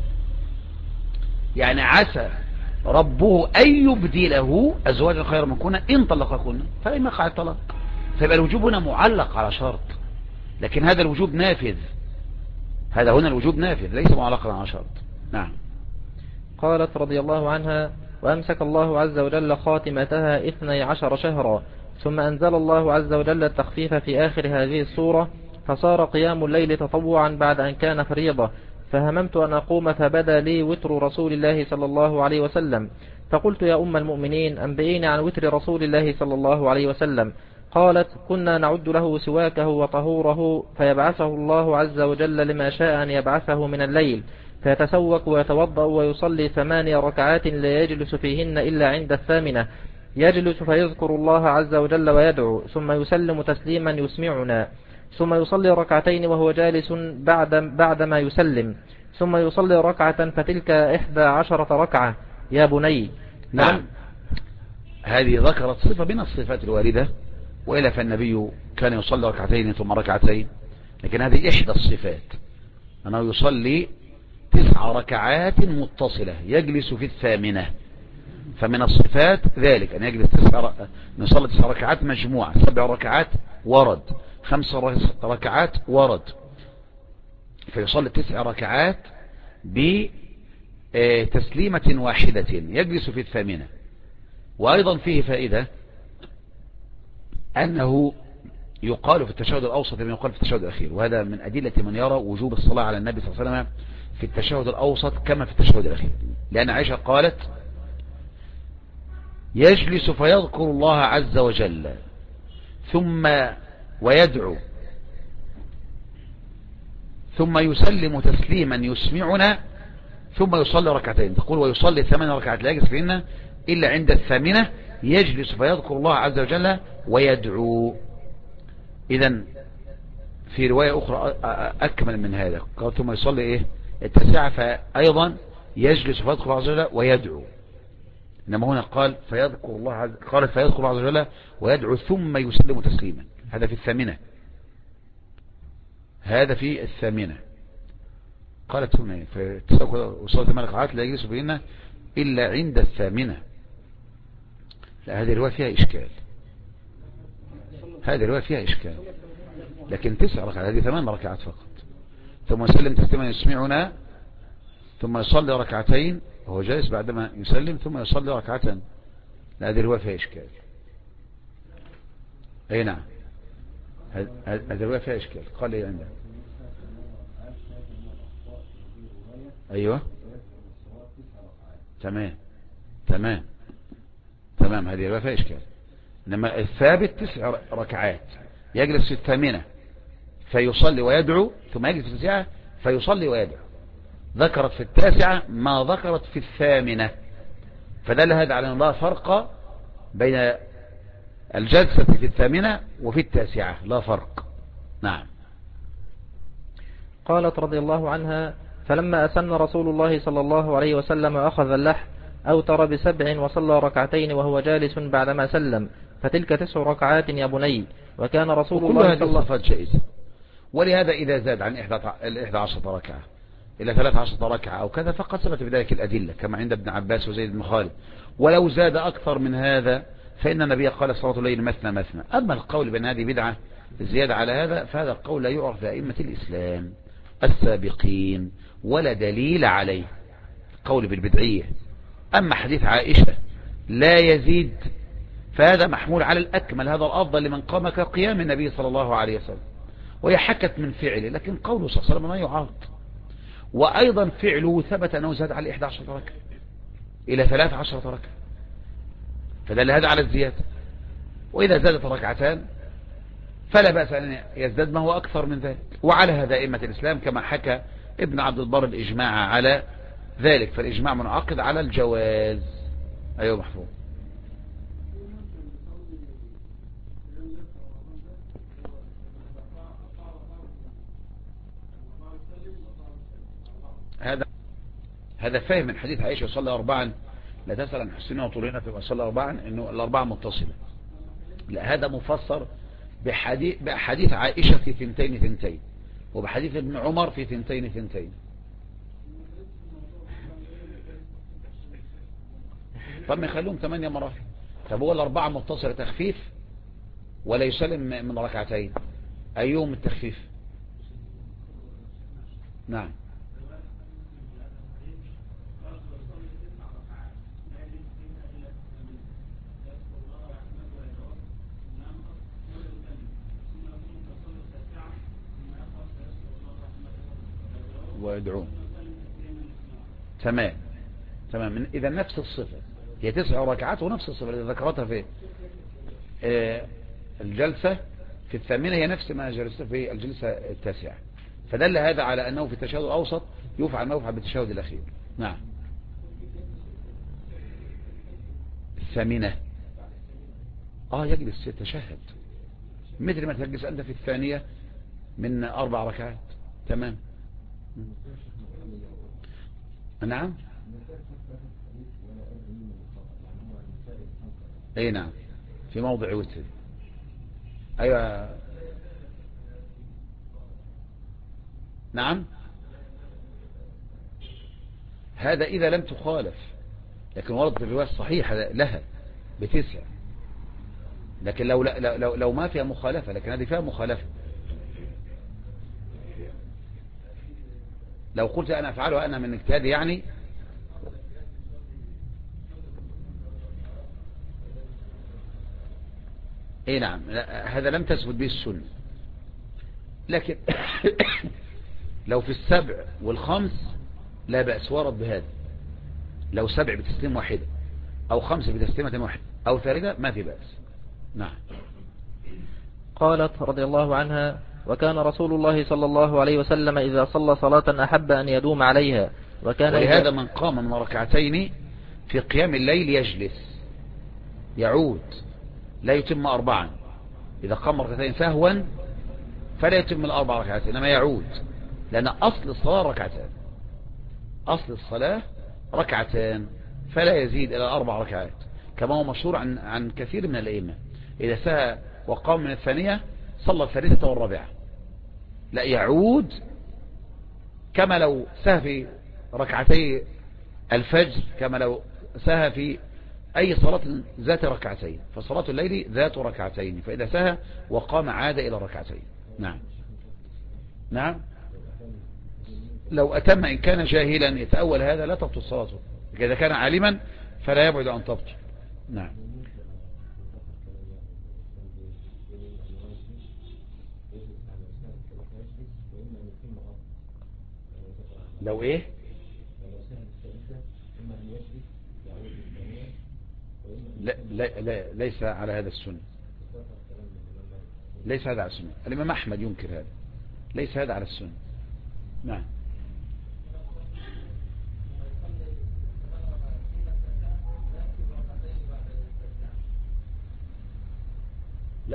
يعني عسى ربه أن يبدله أزواجا خيرا منكن إن طلقكن، فلما يقع الطلاق. فيبقى الوجوب هنا معلق على شرط، لكن هذا الوجوب نافذ، هذا هنا الوجوب نافذ ليس معلقا على شرط. نعم. قالت رضي الله عنها: وأمسك الله عز وجل خاتمتها 12 شهرا، ثم أنزل الله عز وجل التخفيف في آخر هذه السورة، فصار قيام الليل تطوعا بعد أن كان فريضة، فهممت أن أقوم فبدا لي وتر رسول الله صلى الله عليه وسلم، فقلت: يا أم المؤمنين أنبئيني عن وتر رسول الله صلى الله عليه وسلم. قالت: كنا نعد له سواكه وطهوره، فيبعثه الله عز وجل لما شاء أن يبعثه من الليل، فيتسوك ويتوضأ ويصلي 8 ركعات لا يجلس فيهن إلا عند 8، يجلس فيذكر الله عز وجل ويدعو، ثم يسلم تسليما يسمعنا، ثم يصلي ركعتين وهو جالس بعدما يسلم، ثم يصلي ركعة فتلك 11 ركعة. يا بني. نعم. هذه ذكرت صفة من الصفات الواردة، وإلا فالنبي كان يصلي ركعتين ثم ركعتين، لكن هذه إحدى الصفات، أنه يصلي 9 ركعات متصلة يجلس في 8، فمن الصفات ذلك أن يجلس يصلي 9 ركعات مجموعة، 7 ركعات ورد، 5 ركعات ورد، فيصلي 9 ركعات تسليمة واحدة يجلس في الثامنة. وأيضا فيه فائدة أنه يقال في التشهد الأوسط ما يقال في التشهد الأخير، وهذا من أدلة من يرى وجوب الصلاة على النبي صلى الله عليه وسلم في التشهد الأوسط كما في التشهد الأخير، لأن عائشة قالت يجلس فيذكر الله عز وجل ثم ويدعو ثم يسلم تسليما يسمعنا ثم يصلي ركعتين. تقول ويصلي 8 ركعات لا يجلس فيهن إلا عند الثامنة يجلس فيذكر الله عز وجل ويدعو. إذن في رواية أخرى أكمل من هذا، قال ثم يصلي إيه التاسعة فأيضا يجلس فيذكر الله عز وجل ويدعو. إنما هنا قال فيذكر الله عز وجل ويدعو ثم يسلم تسليما. هذا في الثامنة، هذا في الثامنة. قالت ثم وصلت 8 ركعات لا يجلس بيننا إلا عند الثامنة. لا، هذه الرواية فيها إشكال، هذه الرواية فيها إشكال. لكن 9 ركعات، هذه 8 ركعات فقط. ثم يسلم تسليما يسمعنا ثم يصلي ركعتين وهو جالس بعدما يسلم ثم يصلي ركعتين. لا، هذه الرواية فيها إشكال. أي نعم، هذه الرواية فيها إشكال. قال لي عندها أيوة تمام تمام تمام، هذه الرواية فيها إشكال. إنما الثابت 9 ركعات يجلس في الثامنة فيصلي ويدعو ثم يجلس في التاسعة فيصلي ويدعو. ذكرت في التاسعة ما ذكرت في الثامنة، فدل هذا على أن لا فرق بين الجلسة في الثامنة وفي التاسعة، لا فرق. نعم. قالت رضي الله عنها فلما أسن رسول الله صلى الله عليه وسلم أخذ اللحم أوتر ب7 وصلى ركعتين وهو جالس بعدما سلم، فتلك 9 ركعات يا بني. وكان رسول الله صلى الله عليه وسلم جائزة. ولهذا إذا زاد عن 11 ركعة إلى 13 ركعة أو كذا فقد ثبت بذلك الأدلة كما عند ابن عباس وزيد بن خالد. ولو زاد أكثر من هذا فإن النبي قال صلاة الليل مثنى مثنى. أما القول بأن هذه بدعة الزيادة على هذا فهذا القول لا يعرف لأئمة الإسلام السابقين ولا دليل عليه، قول بالبدعية. أما حديث عائشة لا يزيد فهذا محمول على الأكمل، هذا الأفضل لمن قام كقيام النبي صلى الله عليه وسلم، وهي حكت من فعله، لكن قوله صلى الله عليه وسلم ما يعارض. وأيضا فعله ثبت أنه زاد على 11 ركعة إلى 13 ركعة، فدل هذا على الزيادة. وإذا زادت ركعتان فلا بأس أن يزداد ما هو أكثر من ذلك. وعلى هذا أئمة الإسلام كما حكى ابن عبد البر الإجماع على ذلك، فالإجماع منعقد على الجواز. أيوه محفوظ. هذا فهم من حديث عائشة صلى 4 لا تسأل عن حسنها وطولنا فيما صلى 4 إنه 4 متصلة. لا، هذا مفسر بحديث عائشة في 2 وبحديث ابن عمر في 2. طب ما يخلوهم 8 مراحل. طب هو 4 متصلة تخفيف ولا يسلم من ركعتين؟ أيهم التخفيف؟ نعم. ويدعون. تمام تمام. إذا نفس الصفة، هي 9 ركعات ونفس الصفة التي ذكرتها في الجلسة في الثامنة هي نفس ما جلست في الجلسة التاسعة، فدل هذا على أنه في التشهد الأوسط يفعل ما يفعل بالتشهد الأخير. نعم. الثامنة يجلس يتشهد مثل ما تجلس أنت في الثانية من 4 ركعات. تمام. نعم. اي نعم، في موضع وتر. ايوه نعم. هذا اذا لم تخالف، لكن وردت الرواية الصحيحة لها ب9. لكن لو ما فيها مخالفة، لكن هذه فيها مخالفة. لو قلت أنا أفعلها أنا من اجتهادي يعني اي نعم، هذا لم تثبت به السنة، لكن لو في السبع والخمس لا بأس، ورد بهذا. لو سبع بتسليم واحدة أو خمس بتسليمة واحدة أو ثالثة ما في بأس. نعم. قالت رضي الله عنها: وكان رسول الله صلى الله عليه وسلم إذا صلى صلاة أحب أن يدوم عليها، ولهذا من قام من ركعتين في قيام الليل يجلس يعود، لا يتم أربعا. إذا قام ركعتين فهوا فلا يتم الأربع ركعتين، إنما يعود، لأن أصل الصلاة ركعتان، أصل الصلاة ركعتان، فلا يزيد إلى 4 ركعات، كما هو مشهور عن كثير من الأئمة. إذا سهى وقام من الثانية صلى الثالثة والرابعة، لا يعود، كما لو سهى في ركعتي الفجر، كما لو سهى في أي صلاة ذات ركعتين، فصلاة الليل ذات ركعتين، فإذا سهى وقام عاد إلى ركعتين. نعم. نعم. لو أتم إن كان جاهلا يتأول هذا لا تبطل صلاته، إذا كان عالما فلا يبعد أن تبطل. نعم. لو إيه؟ لا لا لا، ليس على هذا السنة، ليس هذا على السنة. الإمام أحمد ينكر هذا، ليس هذا على السنة. نعم. لا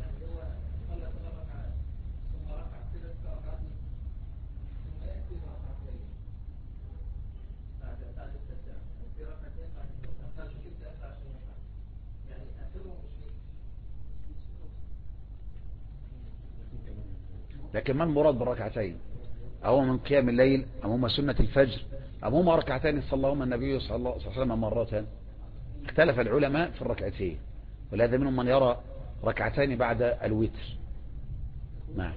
لكن ما المراد بالركعتين؟ أو من قيام الليل، أم هما سنة الفجر، أم هما ركعتين صلىهما النبي صلى الله عليه وسلم مرة؟ اختلف العلماء في الركعتين، ولهذا منهم من يرى ركعتين بعد الوتر. نعم.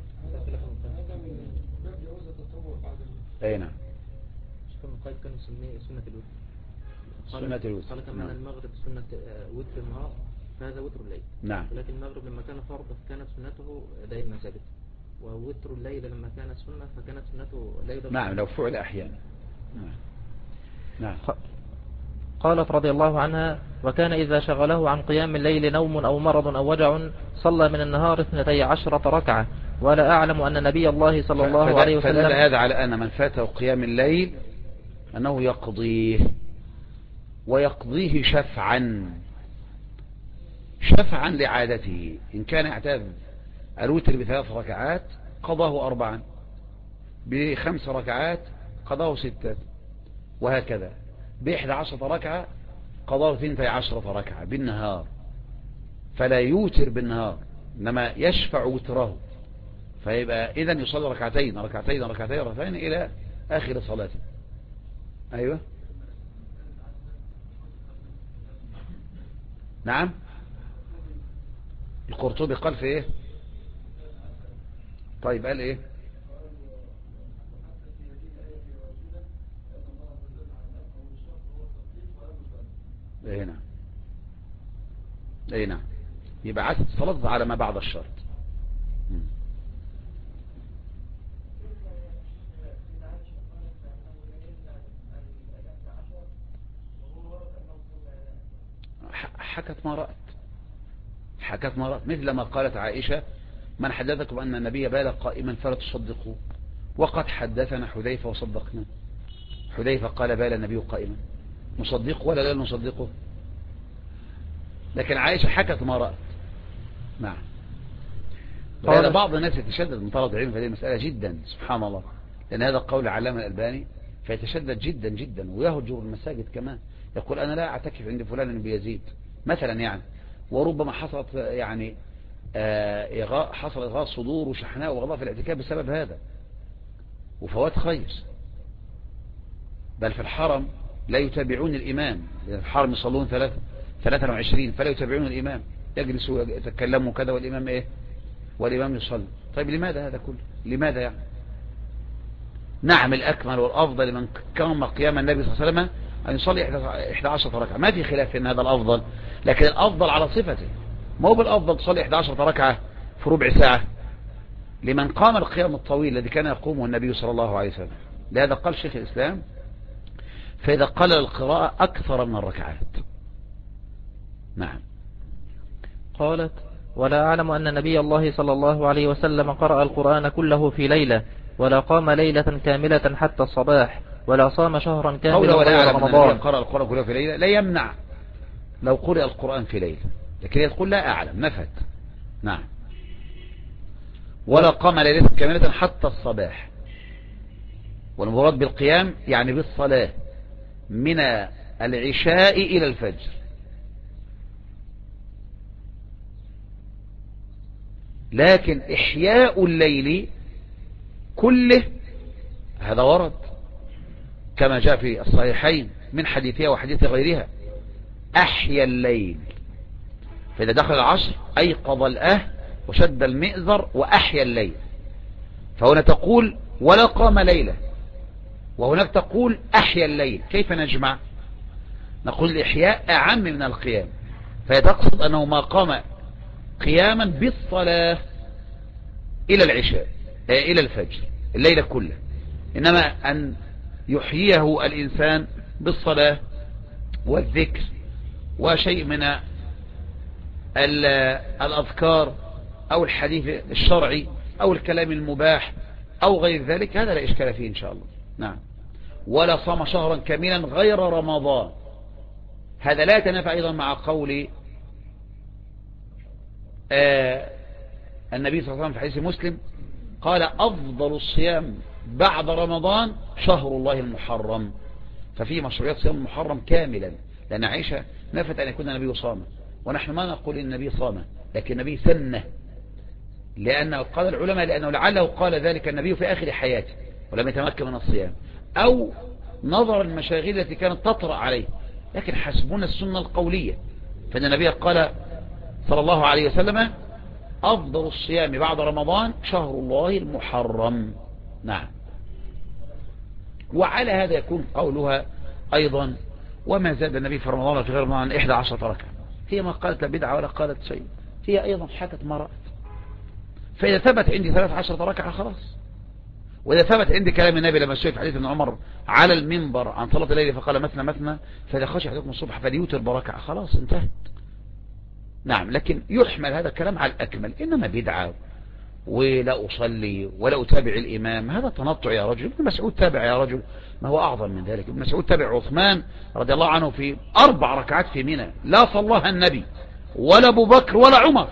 أي نعم. كان سنة الوتر. سنة الوتر. قال كمان المغرب سنة وتر النهار، فهذا وتر الليل. نعم. ولكن المغرب لما كان فرض فكانت سنته دائما ثابتة، ووتر الليل لما كانت سنة فكانت سنته ليلا. نعم، لو فعل أحيانا. نعم. نعم. قالت رضي الله عنها: وكان إذا شغله عن قيام الليل نوم أو مرض أو وجع صلى من النهار 12 ركعة، ولا أعلم أن نبي الله صلى الله عليه وسلم. فدل هذا على أن من فاته قيام الليل أنه يقضيه، ويقضيه شفعا لعادته. إن كان يعتاد الوتر ب3 ركعات قضاه 4، ب5 ركعات قضاه 6، وهكذا. ب11 ركعة قضاه 12 ركعة بالنهار، فلا يوتر بالنهار، إنما يشفع وتره، فيبقى إذن يصلي ركعتين إلى آخر صلاته. أيوة. نعم. القرطبي قال في إيه؟ طيب قال إيه؟ اي نعم. اي نعم. يبقى عادة الصلاة على ما بعد الشرط. حكت ما رأت مثل ما قالت عائشة: من حدثكم أن النبي بال قائما فلا تصدقوا، وقد حدثنا حذيفة وصدقنا. حذيفة قال بال النبي قائما، نصدقه ولا لا نصدقه؟ لكن عائشة حكت ما رأت. نعم. وهذا بعض الناس يتشدد من طلب العلم في هذه المسألة جدا، سبحان الله، لأن هذا قول علامة الألباني، فيتشدد جدا جدا ويهجر المساجد كمان، يقول أنا لا أعتكف عند فلان بيزيد مثلا يعني، وربما حصلت يعني حصل إغاظ صدور وشحناء وغضاء في الاعتكاف بسبب هذا وفوات خير. بل في الحرم لا يتابعون الإمام، في الحرم يصلون 23 فلا يتابعون الإمام، يجلسوا يتكلموا كذا والإمام إيه؟ والإمام يصلي. طيب لماذا هذا كله؟ لماذا يعني؟ نعم، الأكمل والأفضل لمن قام قيام النبي صلى الله عليه وسلم أن يصلي 11 ركعة، ما في خلاف في أن هذا الأفضل، لكن الأفضل على صفته، ما هو بالأفضل تصلي 11 ركعة في ربع ساعة لمن قام القيام الطويل الذي كان يقومه النبي صلى الله عليه وسلم. لهذا قال شيخ الإسلام فإذا قلل القراءة أكثر من الركعات. نعم. قالت: ولا أعلم أن نبي الله صلى الله عليه وسلم قرأ القرآن كله في ليلة، ولا قام ليلة كاملة حتى الصباح، ولا صام شهرا كاملا ولا غير أعلم أن رمضان. النبي قرأ القرآن كله في ليلة لا يمنع لو قرأ القرآن في ليلة، لكن يقول لا أعلم نفت. نعم. ولا قام ليلة كاملة حتى الصباح، والمراد بالقيام يعني بالصلاة من العشاء إلى الفجر. لكن إحياء الليل كله هذا ورد كما جاء في الصحيحين من حديثها وحديث غيرها: أحيا الليل، فإذا دخل العصر أيقظ الأهل وشد المئزر وأحيا الليل. فهنا تقول ولا قام ليلة، وهناك تقول أحيا الليل. كيف نجمع؟ نقول الإحياء أعم من القيام، فيتقصد أنه ما قام قياما بالصلاة إلى العشاء إلى الفجر الليلة كلها، إنما أن يحييه الإنسان بالصلاة والذكر وشيء من الأذكار أو الحديث الشرعي أو الكلام المباح أو غير ذلك، هذا لا إشكال فيه إن شاء الله. نعم. ولا صام شهرا كاملا غير رمضان، هذا لا يتنافى أيضا مع قول النبي صلى الله عليه وسلم في حديث مسلم قال: أفضل الصيام بعد رمضان شهر الله المحرم. ففي مشروعية صيام المحرم كاملا، لأن عائشة نفت أن يكون النبي صام، ونحن ما نقول إن النبي صام، لكن النبي سنه، لأنه قال العلماء لأنه لعله قال ذلك النبي في آخر حياته ولم يتمكن من الصيام، أو نظر المشاغل التي كانت تطرأ عليه، لكن حسبنا السنة القولية. فإن النبي قال صلى الله عليه وسلم: أفضل الصيام بعد رمضان شهر الله المحرم. نعم. وعلى هذا يكون قولها أيضا: وما زاد النبي في رمضان وفي غير رمضان 11 ركعة. هي ما قالت لا بدعة ولا قالت شيء، هي أيضا حكت ما رأت. فإذا ثبت عندي 13 ركعة خلاص. وإذا ثبت عندي كلام النبي لما سئل في حديث ابن عمر على المنبر عن صلاة الليل فقال: مثنى مثنى، فإذا خشي أحدكم الصبح فليوتر بركعة، خلاص انتهت. نعم. لكن يحمل هذا الكلام على الأكمل، إنما بدعة ولا أصلي ولا أتابع الإمام، هذا تنطع يا رجل. ابن مسعود تابع يا رجل، ما هو أعظم من ذلك. ابن مسعود تابع عثمان رضي الله عنه في 4 ركعات في منى لا صلاها النبي ولا أبو بكر ولا عمر.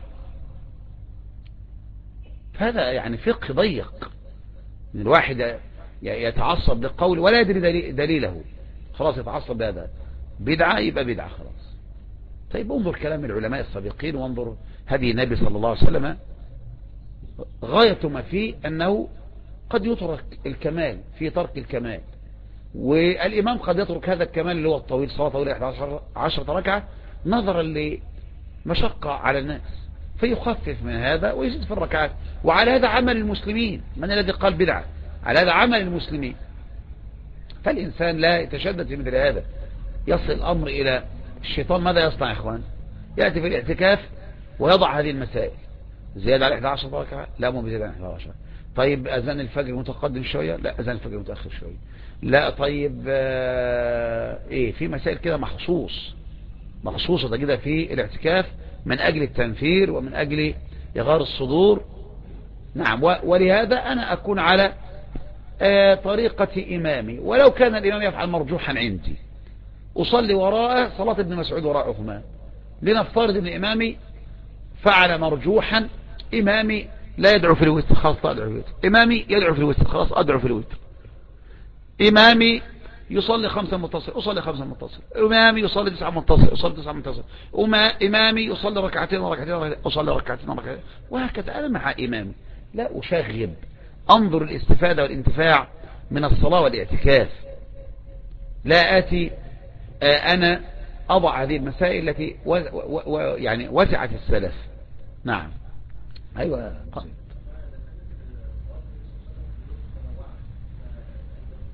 هذا يعني فقه ضيق من الواحد يتعصب للقول ولا يدري دليله، خلاص يتعصب بهذا بدعة يبقى بدعة خلاص. طيب انظر كلام العلماء السابقين وانظر هدي النبي صلى الله عليه وسلم، غاية ما فيه أنه قد يترك الكمال في ترك الكمال، والإمام قد يترك هذا الكمال اللي هو الطويل، صلاة طويلة 11 ركعة نظرا لمشقة على الناس، فيخفف من هذا ويزيد في الركعات. وعلى هذا عمل المسلمين، من الذي قال بدعة؟ على هذا عمل المسلمين. فالإنسان لا يتشدد في مثل هذا، يصل الأمر إلى الشيطان. ماذا يصنع يا إخوان؟ يأتي في الاعتكاف ويضع هذه المسائل: زيادة على 11 ركعة، لا مو بزيادة على 11. طيب أذان الفجر متقدم شوية، لا أذان الفجر متأخر شوية، لا. طيب إيه، في مسائل كده مخصوصة كده في الاعتكاف من أجل التنفير ومن أجل إغار الصدور. نعم. ولهذا أنا أكون على طريقة إمامي، ولو كان الإمام يفعل مرجوحا عندي أصلي وراءه صلاة ابن مسعود وراء عثمان. لنفترض أن إمامي فعل مرجوحا، إمامي لا يدعو في الوتر، خلاص أدعو في الوتر. إمامي يدعو في الوتر، خلاص أدعو في الوتر. إمامي يصلي 5 متصل، أصلي 5 متصل. إمامي يصلي 9 متصل، أصلي 9 متصل. إمامي يصلي ركعتين، أصلي ركعتين. وهكذا أنا مع إمامي، لا أشغب، أنظر الاستفادة والانتفاع من الصلاة والاعتكاف. لا آتي أنا أضع هذه المسائل التي يعني وسعت السلف. نعم. أيوة.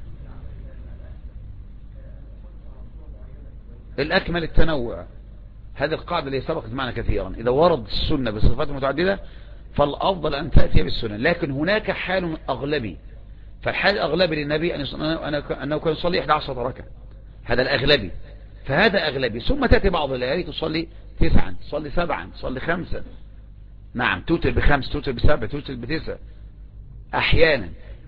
الأكمل التنوع، هذه القاعدة اللي سبقت معنا كثيرا، إذا ورد السنة بصفات متعددة فالأفضل أن تأتي بالسنة، لكن هناك حال أغلبي، فالحال الأغلبي للنبي أنه كان يصلي 11 ركعة، هذا الأغلبي، فهذا أغلبي. ثم تأتي بعض الليالي تصلي 9، تصلي 7، تصلي 5، نعم، توتر ب5، توتر ب7، توتر ب9 أحيانا.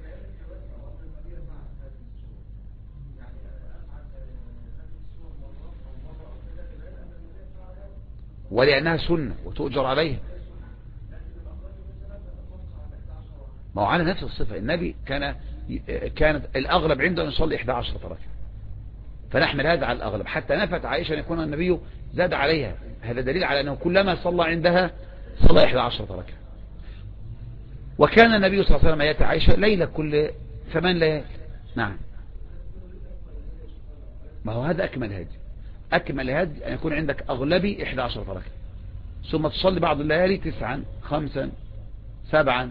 ولأنها سنة وتؤجر عليها، ما هو على نفس الصفة. النبي كانت الأغلب عنده أن يصلي 11 ركعة، فنحمل هذا على الأغلب، حتى نفت عائشة أن يكون النبي زاد عليها، هذا دليل على أنه كلما صلى عندها صلى 11 ركعة. وكان النبي صلى الله عليه وسلم يأتي عائشة ليلة كل 8 ليالي. نعم، ما هو هذا أكمل هدي. أكمل هدي أن يكون عندك أغلبي 11 ركعة، ثم تصلي بعض الليالي 9، 5، 7.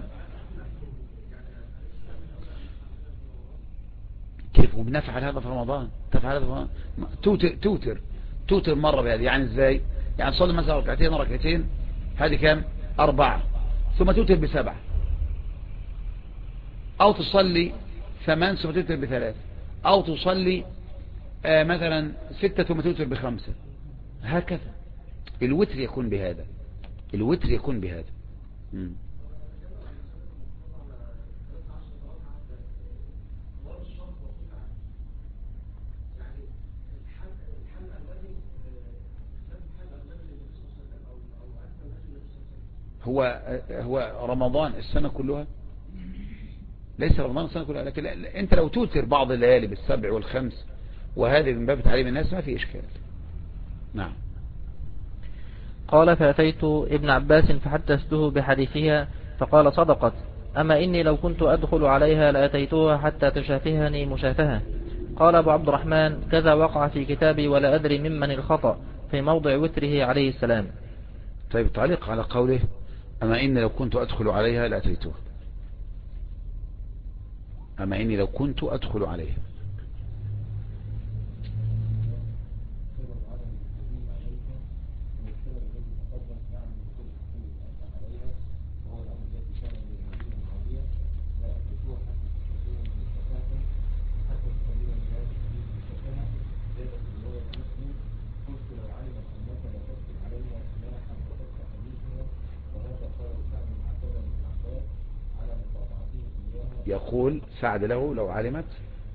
كيف وبنفعل هذا في رمضان؟ تفعل هذا في رمضان. توتر مرة بهذه، يعني ازاي؟ يعني تصلي مثلا ركعتين، هذه كام؟ 4، ثم توتر ب7، او تصلي 8 ثم توتر ب3، او تصلي مثلا 6 ثم توتر ب5، هكذا. الوتر يكون بهذا، الوتر يكون بهذا. هو رمضان السنة كلها؟ ليس رمضان السنة كلها، لكن انت لو توتر بعض الليالي ب7 وال5 وهذه من باب تعليم الناس ما في إشكال. نعم. قال فأتيت ابن عباس فحدثته بحديثها فقال صدقت، أما إني لو كنت أدخل عليها لأتيتها حتى تشافهني مشافهة. قال أبو عبد الرحمن كذا وقع في كتابي ولا أدري ممن الخطأ في موضع وتره عليه السلام. طيب، تعليق على قوله أما إني لو كنت أدخل عليها لأتيتها، أما إني لو كنت أدخل عليها، يقول سعد له لو علمت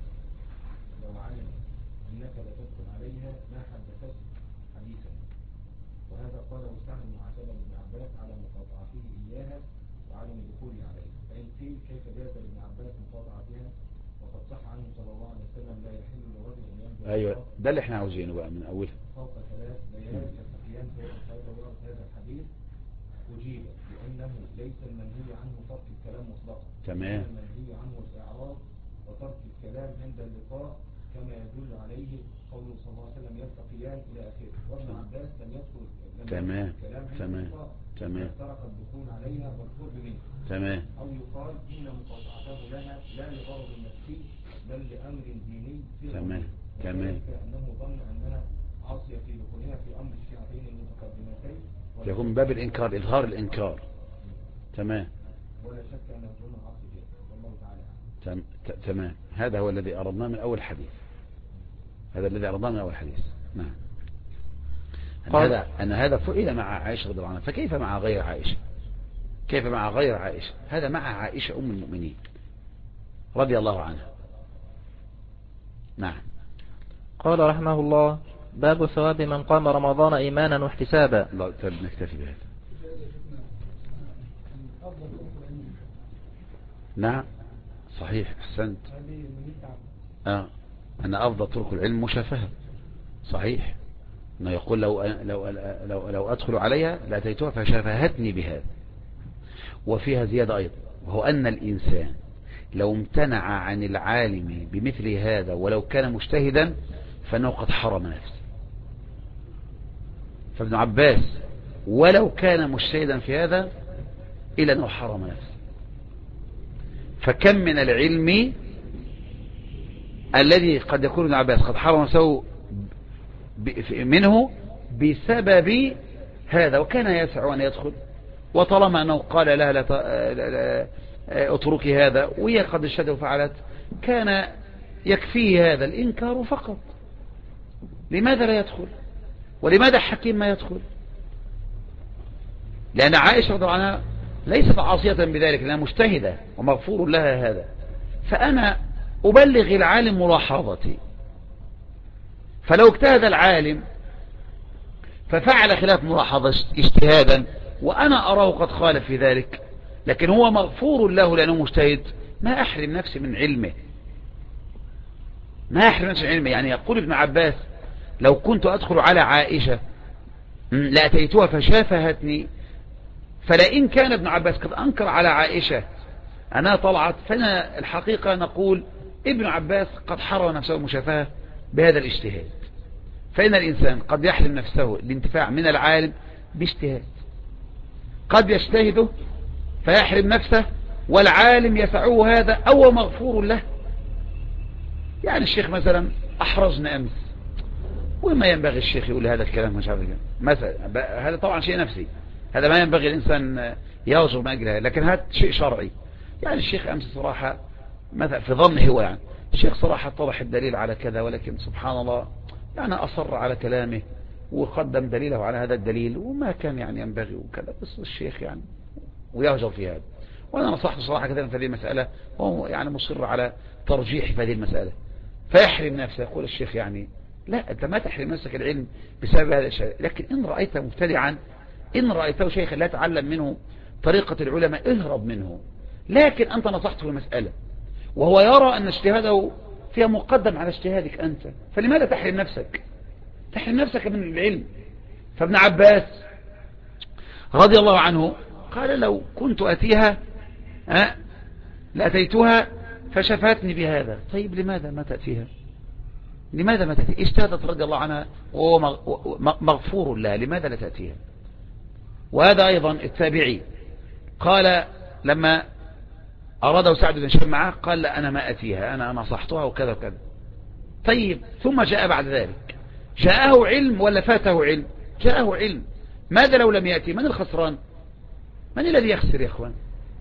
أنك لا تدخل عليها ما حدثت حديثا، وهذا قاله سعد بن عتبة بن عباس على مقاطعته إياها وعدم الدخول عليها. فإن قيل كيف جاز لابن عباس مقاطعتها وقد صح عنه صلى الله عليه وسلم لا يحل لرجل أن ينزل. أيوة، ده اللي احنا عاوزينه بقى من أولها فوق 3 ليال يستقيان في هذا الحديث. أجيب لأنه ليس المنهي عنه ترك الكلام مطلقا، تمام، المنهي عنه الإعراض وترك الكلام عند اللقاء كما يدل عليه قوله صلى الله عليه وسلم يلتقيان إلى آخره. وابن عباس لم يدخل تمام الكلام عند تمام اللقاء، تمام ترك الدخول عليها والقرب منه. تمام. أو يقال إن مقاطعته لها لا لغرض نفسي بل لأمر ديني في تمام تمام. أنه ظن أنها عاصية في دخولها في أمر الشيعتين المتقدمتين، يكون من باب الإنكار، إظهار الإنكار. تمام، ولا شك أنه ظن عاصية، والله تعالى. تمام. هذا هو الذي أردناه من أول حديث، هذا الذي أردناه من أول حديث. نعم. أن هذا فعل مع عائشة رضي الله عنها، فكيف مع غير عائشة؟ كيف مع غير عائشة؟ هذا مع عائشة أم المؤمنين رضي الله عنها. نعم. قال رحمه الله باب ثواب من قام رمضان إيمانا واحتسابا. لا، نكتفي بهذا. نعم صحيح، أحسنت. أن أفضل طرق العلم مشافهة، صحيح. أنه يقول لو أدخل عليها لأتيتها فشافهتني بهذا. وفيها زيادة أيضا، وهو أن الإنسان لو امتنع عن العالم بمثل هذا ولو كان مجتهدا فإنه قد حرم نفسه. فابن عباس ولو كان مجتهدا في هذا إلا أنه حرم نفسه. فكم من العلم الذي قد يكون ابن عباس قد حرم نفسه منه بسبب هذا، وكان يسع أن يدخل، وطالما أنه قال لها لا اتركي هذا وهي قد اشتهت وفعلت، كان يكفيه هذا الإنكار فقط. لماذا لا يدخل؟ ولماذا حكيم ما يدخل؟ لأن عائشة رضي الله عنها ليست عاصية بذلك، لأنها مجتهدة ومغفور لها هذا. فأنا أبلغ العالم ملاحظتي، فلو اجتهد العالم ففعل خلاف ملاحظة اجتهادا وأنا أراه قد خالف في ذلك، لكن هو مغفور له لأنه مجتهد، ما أحرم نفسي من علمه، ما أحرم نفسي من علمه. يعني يقول ابن عباس لو كنت أدخل على عائشة لأتيتها فشافهتني، فلئن كان ابن عباس قد أنكر على عائشة أنا طلعت، فأنا الحقيقة نقول ابن عباس قد حرم نفسه المشافهة بهذا الاجتهاد. فإن الإنسان قد يحرم نفسه الانتفاع من العالم باجتهاد، قد يجتهده فيحرم نفسه والعالم يسعه هذا أو مغفور له. يعني الشيخ مثلا أحرجنا أمس، وما ينبغي الشيخ يقول هذا الكلام مش عارف مثلا، هذا طبعا شيء نفسي، هذا ما ينبغي الإنسان يوجب من أجلها، لكن هذا شيء شرعي. يعني الشيخ أمس صراحة مثلا في ظنه هو، يعني الشيخ صراحة طرح الدليل على كذا، ولكن سبحان الله يعني أصر على كلامه وقدم دليله على هذا الدليل وما كان يعني ينبغي وكذا، بس الشيخ يعني ويهجر في هذا. وأنا نصحته صراحة كثيرا في هذه المسألة، وهو يعني مصر على ترجيح في هذه المسألة، فيحرم نفسه. يقول الشيخ يعني لا، أنت ما تحرم نفسك العلم بسبب هذا الشيء، لكن إن رأيته مبتدعا، إن رأيته شيخا لا تعلم منه طريقة العلماء اهرب منه. لكن أنت نصحته في المسألة وهو يرى أن اجتهاده فيها مقدم على اجتهادك أنت، فلماذا تحرم نفسك؟ تحرم نفسك من العلم. فابن عباس رضي الله عنه قال لو كنت أتيها لأتيتها فشفتني بهذا. طيب لماذا ما تأتيها؟ لماذا ما تأتيها؟ اجتهدت رضي الله عنها وهو مغفور لها، لماذا لا تأتيها؟ وهذا أيضا التابعي قال لما أراد سعد بن هشام معه قال لا أنا ما أتيها، أنا نصحتها وكذا وكذا. طيب ثم جاء بعد ذلك، جاءه علم ولا فاته علم؟ جاءه علم. ماذا لو لم يأتي؟ من الخسران؟ من الذي يخسر يا أخوان؟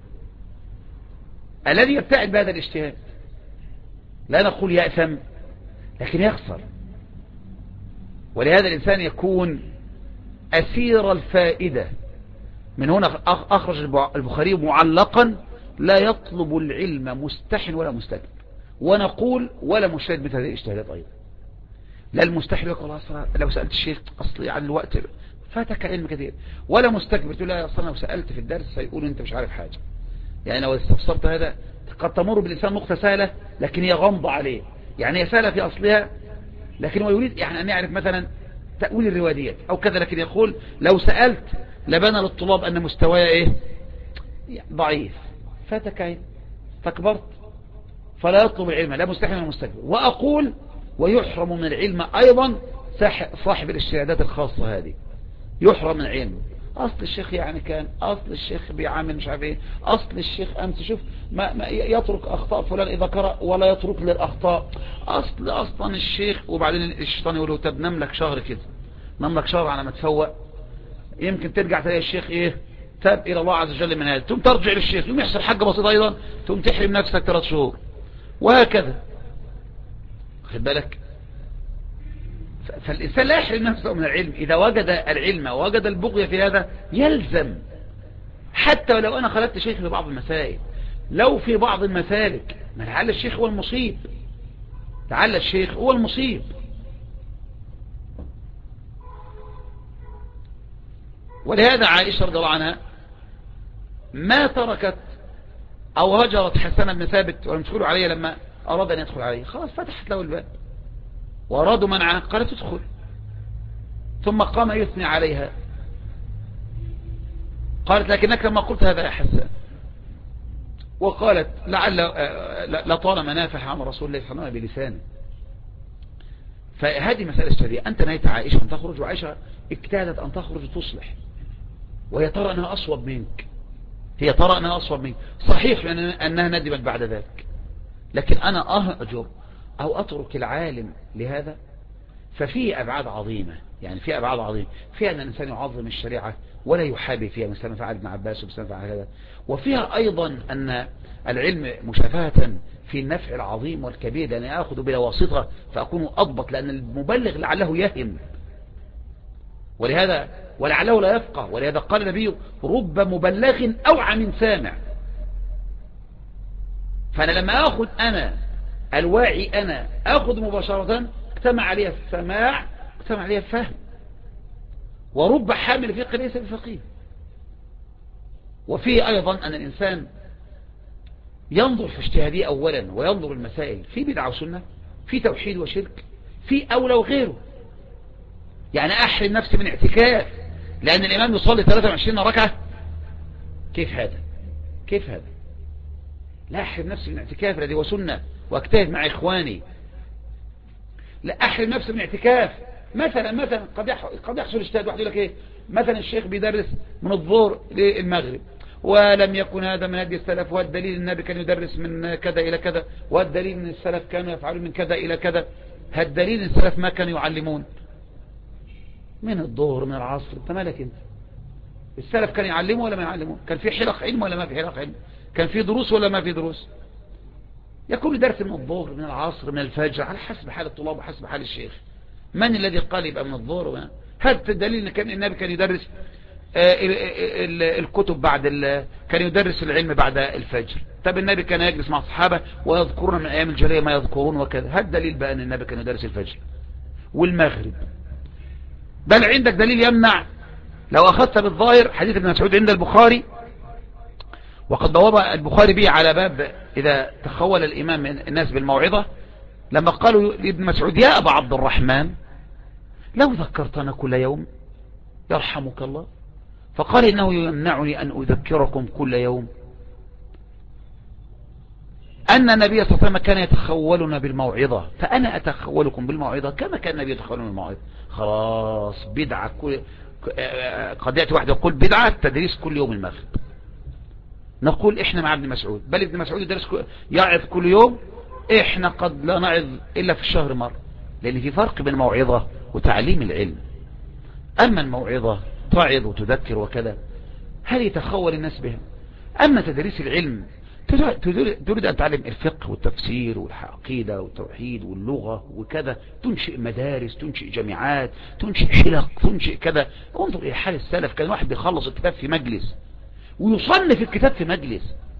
الذي يبتعد بهذا الاجتهاد، لا نقول يأثم لكن يخسر. ولهذا الإنسان يكون أسير الفائدة. من هنا أخرج البخاري معلقا لا يطلب العلم مستحن ولا مستكبر. ونقول ولا مجتهد مثل هذه الاجتهادات أيضا، لا المستحن يقول أصلا لو سألت الشيخ أصلي عن الوقت فاتك علم كثير، ولا مستكبر تقول لا أصلا لو سألت في الدرس سيقول أنت مش عارف حاجة. يعني لو استفسرت هذا قد تمر بالإنسان نقطة سهلة لكن هي غمضة عليه، يعني هي سهلة في أصلها لكن هو يريد يعني أن يعرف مثلا تأويل الروايات أو كذا، لكن يقول لو سألت لبنى للطلاب أن مستواي إيه ضعيف، فاتك علم فكبرت. فلا يطلب العلم لا مستحن ولا مستكبر. وأقول ويحرم من العلم أيضا صاحب الاجتهادات الخاصة، هذه يحرم من العلم. أصل الشيخ يعني كان أصل الشيخ بيعامل مش عارف ايه، أصل الشيخ أمس شوف ما يترك أخطاء فلان إذا قرأ ولا يترك للأخطاء، أصلا الشيخ. وبعدين الشيطان يقول له طب نم لك شهر كده، نم لك شهر على ما تفوق، يمكن ترجع تلاقي الشيخ ايه تاب إلى الله عز وجل من هذا، ثم ترجع للشيخ يوم يحصل حاجة بسيطة أيضا ثم تحرم نفسك 3 شهور وهكذا. خد بالك. فالإنسان لا يحرم نفسه من العلم. إذا وجد العلم ووجد البغية في هذا يلزم، حتى ولو أنا خلفت شيخ في بعض المسائل، لو في بعض المسالك ما لعل الشيخ هو المصيب، لعل الشيخ هو المصيب. ولهذا عائشة رضي الله عنها ما تركت أو هجرت حسن بن ثابت ولم تدخلوا عليه لما أراد أن يدخل عليه، خلاص فتحت له الباب وأرادوا منعه قالت ادخل، ثم قام يثني عليها قالت لكنك لما قلت هذا يا حسان، وقالت لعل لطالما نافح عن رسول الله صلى الله عليه وسلم بلسانه. فهذه مسألة شريعة. أنت نهيت عائشة أن تخرج، وعائشة اجتهدت أن تخرج تصلح، وهي ترى أنها أصوب منك، هي ترى أنها أصوب منك، صحيح أنها ندمت بعد ذلك، لكن أنا أهجر أو أترك العالم لهذا ففيه أبعاد عظيمة. يعني فيها أبعاد عظيمة، فيها أن الإنسان يعظم الشريعة ولا يحابي فيها مثل ما فعل ابن عباس ومثل ما فعل هذا. وفيها أيضا أن العلم مشافهة في النفع العظيم والكبير، لأن أخذ بلا واسطة فأكون أضبط، لأن المبلغ لعله يهم ولعله لا يفقه. ولهذا قال النبي رب مبلغ أوعى من سامع. فأنا لما أخذ أنا الواعي أنا أخذ مباشرة، اجتمع عليها السماع اجتمع عليها الفهم. ورب حامل فقه ليس بفقيه. وفيه أيضا أن الإنسان ينظر في اجتهاده أولا، وينظر المسائل في بدعة وسنة، في توحيد وشرك، في أولى وغيره. يعني أحرم نفسي من اعتكاف لأن الإمام يصلي 23 ركعة، كيف هذا؟ كيف هذا؟ لا أحرم نفسي من اعتكاف الذي هو سنة واجتهد مع إخواني. لا أحرم نفسي من اعتكاف. مثلا قد يحصل اجتهاد واحد يقول لك ايه، مثلا الشيخ بيدرس من الظهر للمغرب ولم يكن هذا من هدي السلف، والدليل النبي كان يدرس من كذا إلى كذا، والدليل ان السلف كانوا يفعلون من كذا إلى كذا. هالدليل ان السلف ما كانوا يعلمون من الظهر من العصر. انت مالك انت؟ السلف كانوا يعلموا ولا ما يعلمون؟ كان في حلق علم ولا ما في حلق علم؟ كان في دروس ولا ما في دروس؟ يكون درس من الظهر من العصر من الفجر على حسب حال الطلاب وحسب حال الشيخ. من الذي قال يبقى من الظهر؟ هذا الدليل ان كان النبي كان يدرس الكتب كان يدرس العلم بعد الفجر. طب النبي كان يجلس مع الصحابة ويذكرون من ايام الجاهلية ما يذكرون وكذا. هذا الدليل بقى ان النبي كان يدرس الفجر والمغرب. بل عندك دليل يمنع لو اخذت بالظاهر حديث ابن مسعود عند البخاري، وقد بواب البخاري به على باب إذا تخول الإمام الناس بالموعظة، لما قالوا لابن مسعود يا أبا عبد الرحمن لو ذكرتنا كل يوم يرحمك الله، فقال إنه يمنعني أن أذكركم كل يوم أن النبي صلى الله عليه وسلم كان يتخولنا بالموعظة، فأنا أتخولكم بالموعظة كما كان النبي يتخولنا بالموعظة. خلاص بدعة قد يأتي واحد يقول بدعة تدريس كل يوم المغرب، نقول احنا مع ابن مسعود، بل ابن مسعود يعظ كل يوم، احنا قد لا نعظ الا في الشهر مرة، لان في فرق بين الموعظة وتعليم العلم. اما الموعظة تعظ وتذكر وكذا هل يتخول الناس بها. اما تدريس العلم تريد ان تعلم الفقه والتفسير والعقيدة والتوحيد واللغة وكذا، تنشئ مدارس، تنشئ جامعات، تنشئ حلق، تنشئ كذا. انظر الى حال السلف، كان واحد بيخلص الكتاب في مجلس ويصنف الكتاب في مجلس،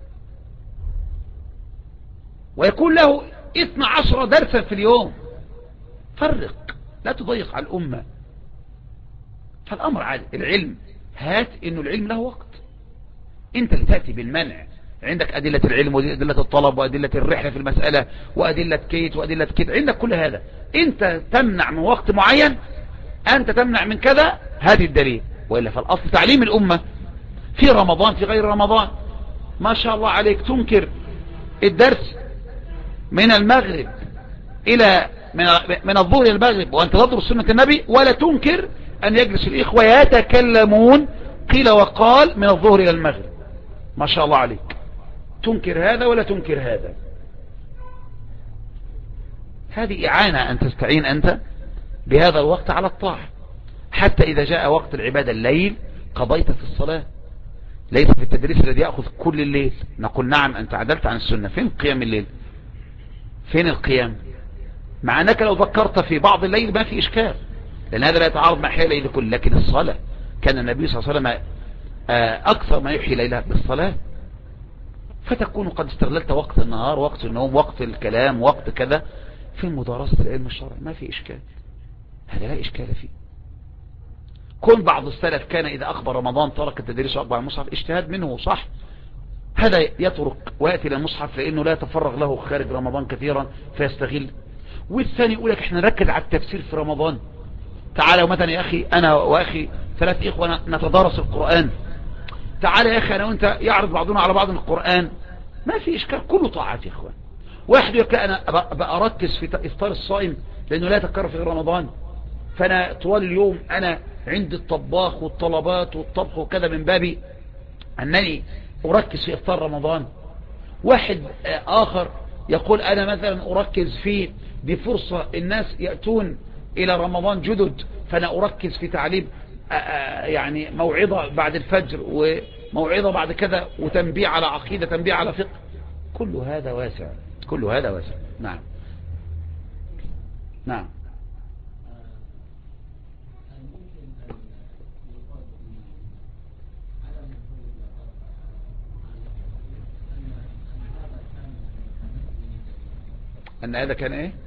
ويكون له 12 درسا في اليوم. فرق، لا تضيق على الأمة. فالأمر عادي. العلم هات إنه العلم له وقت، انت اللي تأتي بالمنع. عندك أدلة العلم وأدلة الطلب وأدلة الرحلة في المسألة وأدلة كيت وأدلة كيت، عندك كل هذا. انت تمنع من وقت معين، انت تمنع من كذا، هذه الدليل. وإلا فالأصل تعليم الأمة في رمضان في غير رمضان. ما شاء الله عليك تنكر الدرس من المغرب إلى من الظهر إلى المغرب وأنت تضرب سنة النبي، ولا تنكر أن يجلس الإخوة يتكلمون قيل وقال من الظهر إلى المغرب. ما شاء الله عليك، تنكر هذا ولا تنكر هذا. هذه إعانة أن تستعين أنت بهذا الوقت على الطاعة، حتى إذا جاء وقت العبادة الليل قضيت في الصلاة، ليس في التدريس الذي يأخذ كل الليل. نقول نعم أنت عدلت عن السنة، فين قيام الليل؟ فين القيام؟ مع أنك لو ذكرت في بعض الليل ما في إشكال، لأن هذا لا يتعارض مع حياة الليل كله. لكن الصلاة كان النبي صلى الله عليه وسلم أكثر ما يحيي ليله بالصلاة، فتكون قد استغللت وقت النهار، وقت النوم، وقت الكلام، وقت كذا في مدارسة العلم الشرعي، ما في إشكال، هذا لا إشكال فيه. كون بعض السلف كان إذا أخبر رمضان ترك التدريس وأقبع المصحف، اجتهاد منه صح، هذا يترك ويأتي للمصحف لأنه لا يتفرغ له خارج رمضان كثيرا فيستغل. والثاني يقول لك احنا نركز على التفسير في رمضان. تعالى مثلا يا أخي أنا وأخي 3 إخوة نتدارس القرآن، تعالى يا أخي أنا وأنت يعرض بعضنا على بعض القرآن، ما في إشكال، كله طاعات يا إخوان. واحد يقول لك أنا بأركز في إفطار الصائم لأنه لا يتكرر في رمضان، فأنا طوال اليوم أنا عندي الطباخ والطلبات والطبخ وكذا من بابي أنني أركز في إفطار رمضان. واحد آخر يقول أنا مثلا أركز في بفرصة الناس يأتون إلى رمضان جدد، فأنا أركز في تعليم يعني موعظة بعد الفجر وموعظة بعد كذا وتنبيه على عقيدة، تنبيه على فقه، كل هذا واسع، كل هذا واسع. نعم نعم. أن هذا كان إيه؟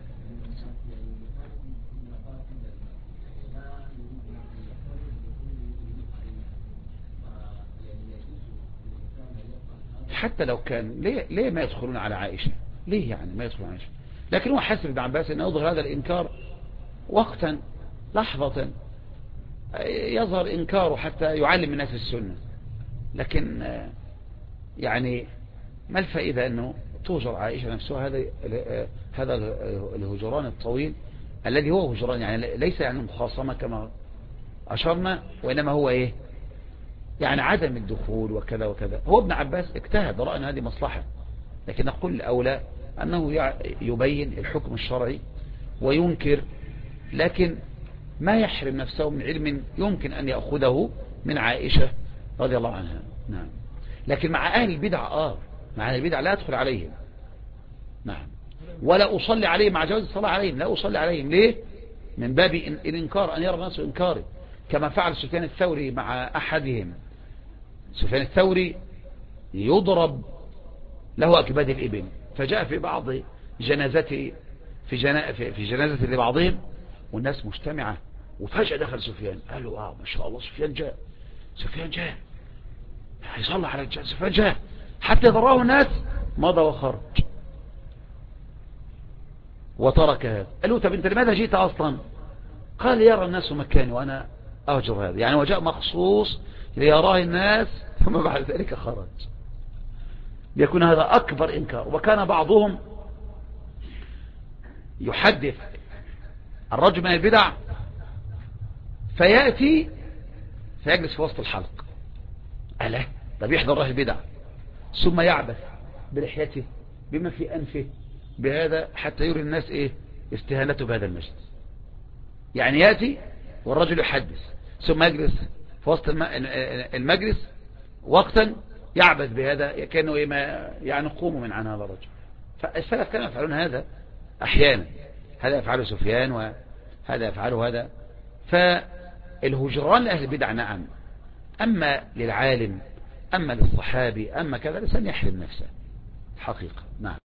حتى لو كان ليه ما يدخلون على عائشة؟ ليه يعني ما يدخلون على عائشة؟ لكن هو حسب ابن عباس أن يظهر هذا الإنكار وقتا، لحظة يظهر إنكاره حتى يعلم الناس السنة. لكن يعني ما الفائدة أنه توجر عائشة نفسها هذا الهجران الطويل الذي هو هجران، يعني ليس يعني مخاصمة كما أشرنا، وإنما هو إيه يعني عدم الدخول وكذا وكذا. هو ابن عباس اجتهد رأى أن هذه مصلحة، لكن نقول الأولى أنه يبين الحكم الشرعي وينكر، لكن ما يحرم نفسه من علم يمكن أن يأخذه من عائشة رضي الله عنها. نعم. لكن مع أهل البدع مع أهل البدع لا أدخل عليهم. نعم. ولا أصلي عليهم مع جواز الصلاة عليهم، لا أصلي عليهم. ليه؟ من باب الإنكار، أن يرى الناس إنكاري، كما فعل سفيان الثوري مع أحدهم. سفيان الثوري يضرب له أكباد الإبل، فجاء في بعض جنازته في جنازة لبعضهم والناس مجتمعة، وفجأة دخل سفيان، قالوا ما شاء الله سفيان جاء هيصلى على الجنازة، سفيان جاء، حتى ضراه الناس، مضى وخرج وترك هذا. قالوا طب انت لماذا جئت أصلا؟ قال يرى الناس مكاني وأنا أهجر هذا، يعني وجاء مخصوص ليراه الناس ثم بعد ذلك خرج. ليكون هذا أكبر إنكار. وكان بعضهم يحدث الرجل من البدع فيأتي فيجلس في وسط الحلق، ألا طب يحضر راه البدع، ثم يعبث بلحيته بما في أنفه بهذا حتى يري الناس إيه استهانته بهذا المجلس. يعني يأتي والرجل يحدث ثم يجلس في وسط المجلس وقتا يعبث بهذا كأنه إيه ما يعني قوموا من عن هذا الرجل. فالسلف كانوا يفعلون هذا أحيانا، هذا يفعله سفيان وهذا يفعله هذا. فالهجران لأهل البدع نعم، أما للعالم أما للصحابي أما كذا لسان يحرم نفسه حقيقة. نعم.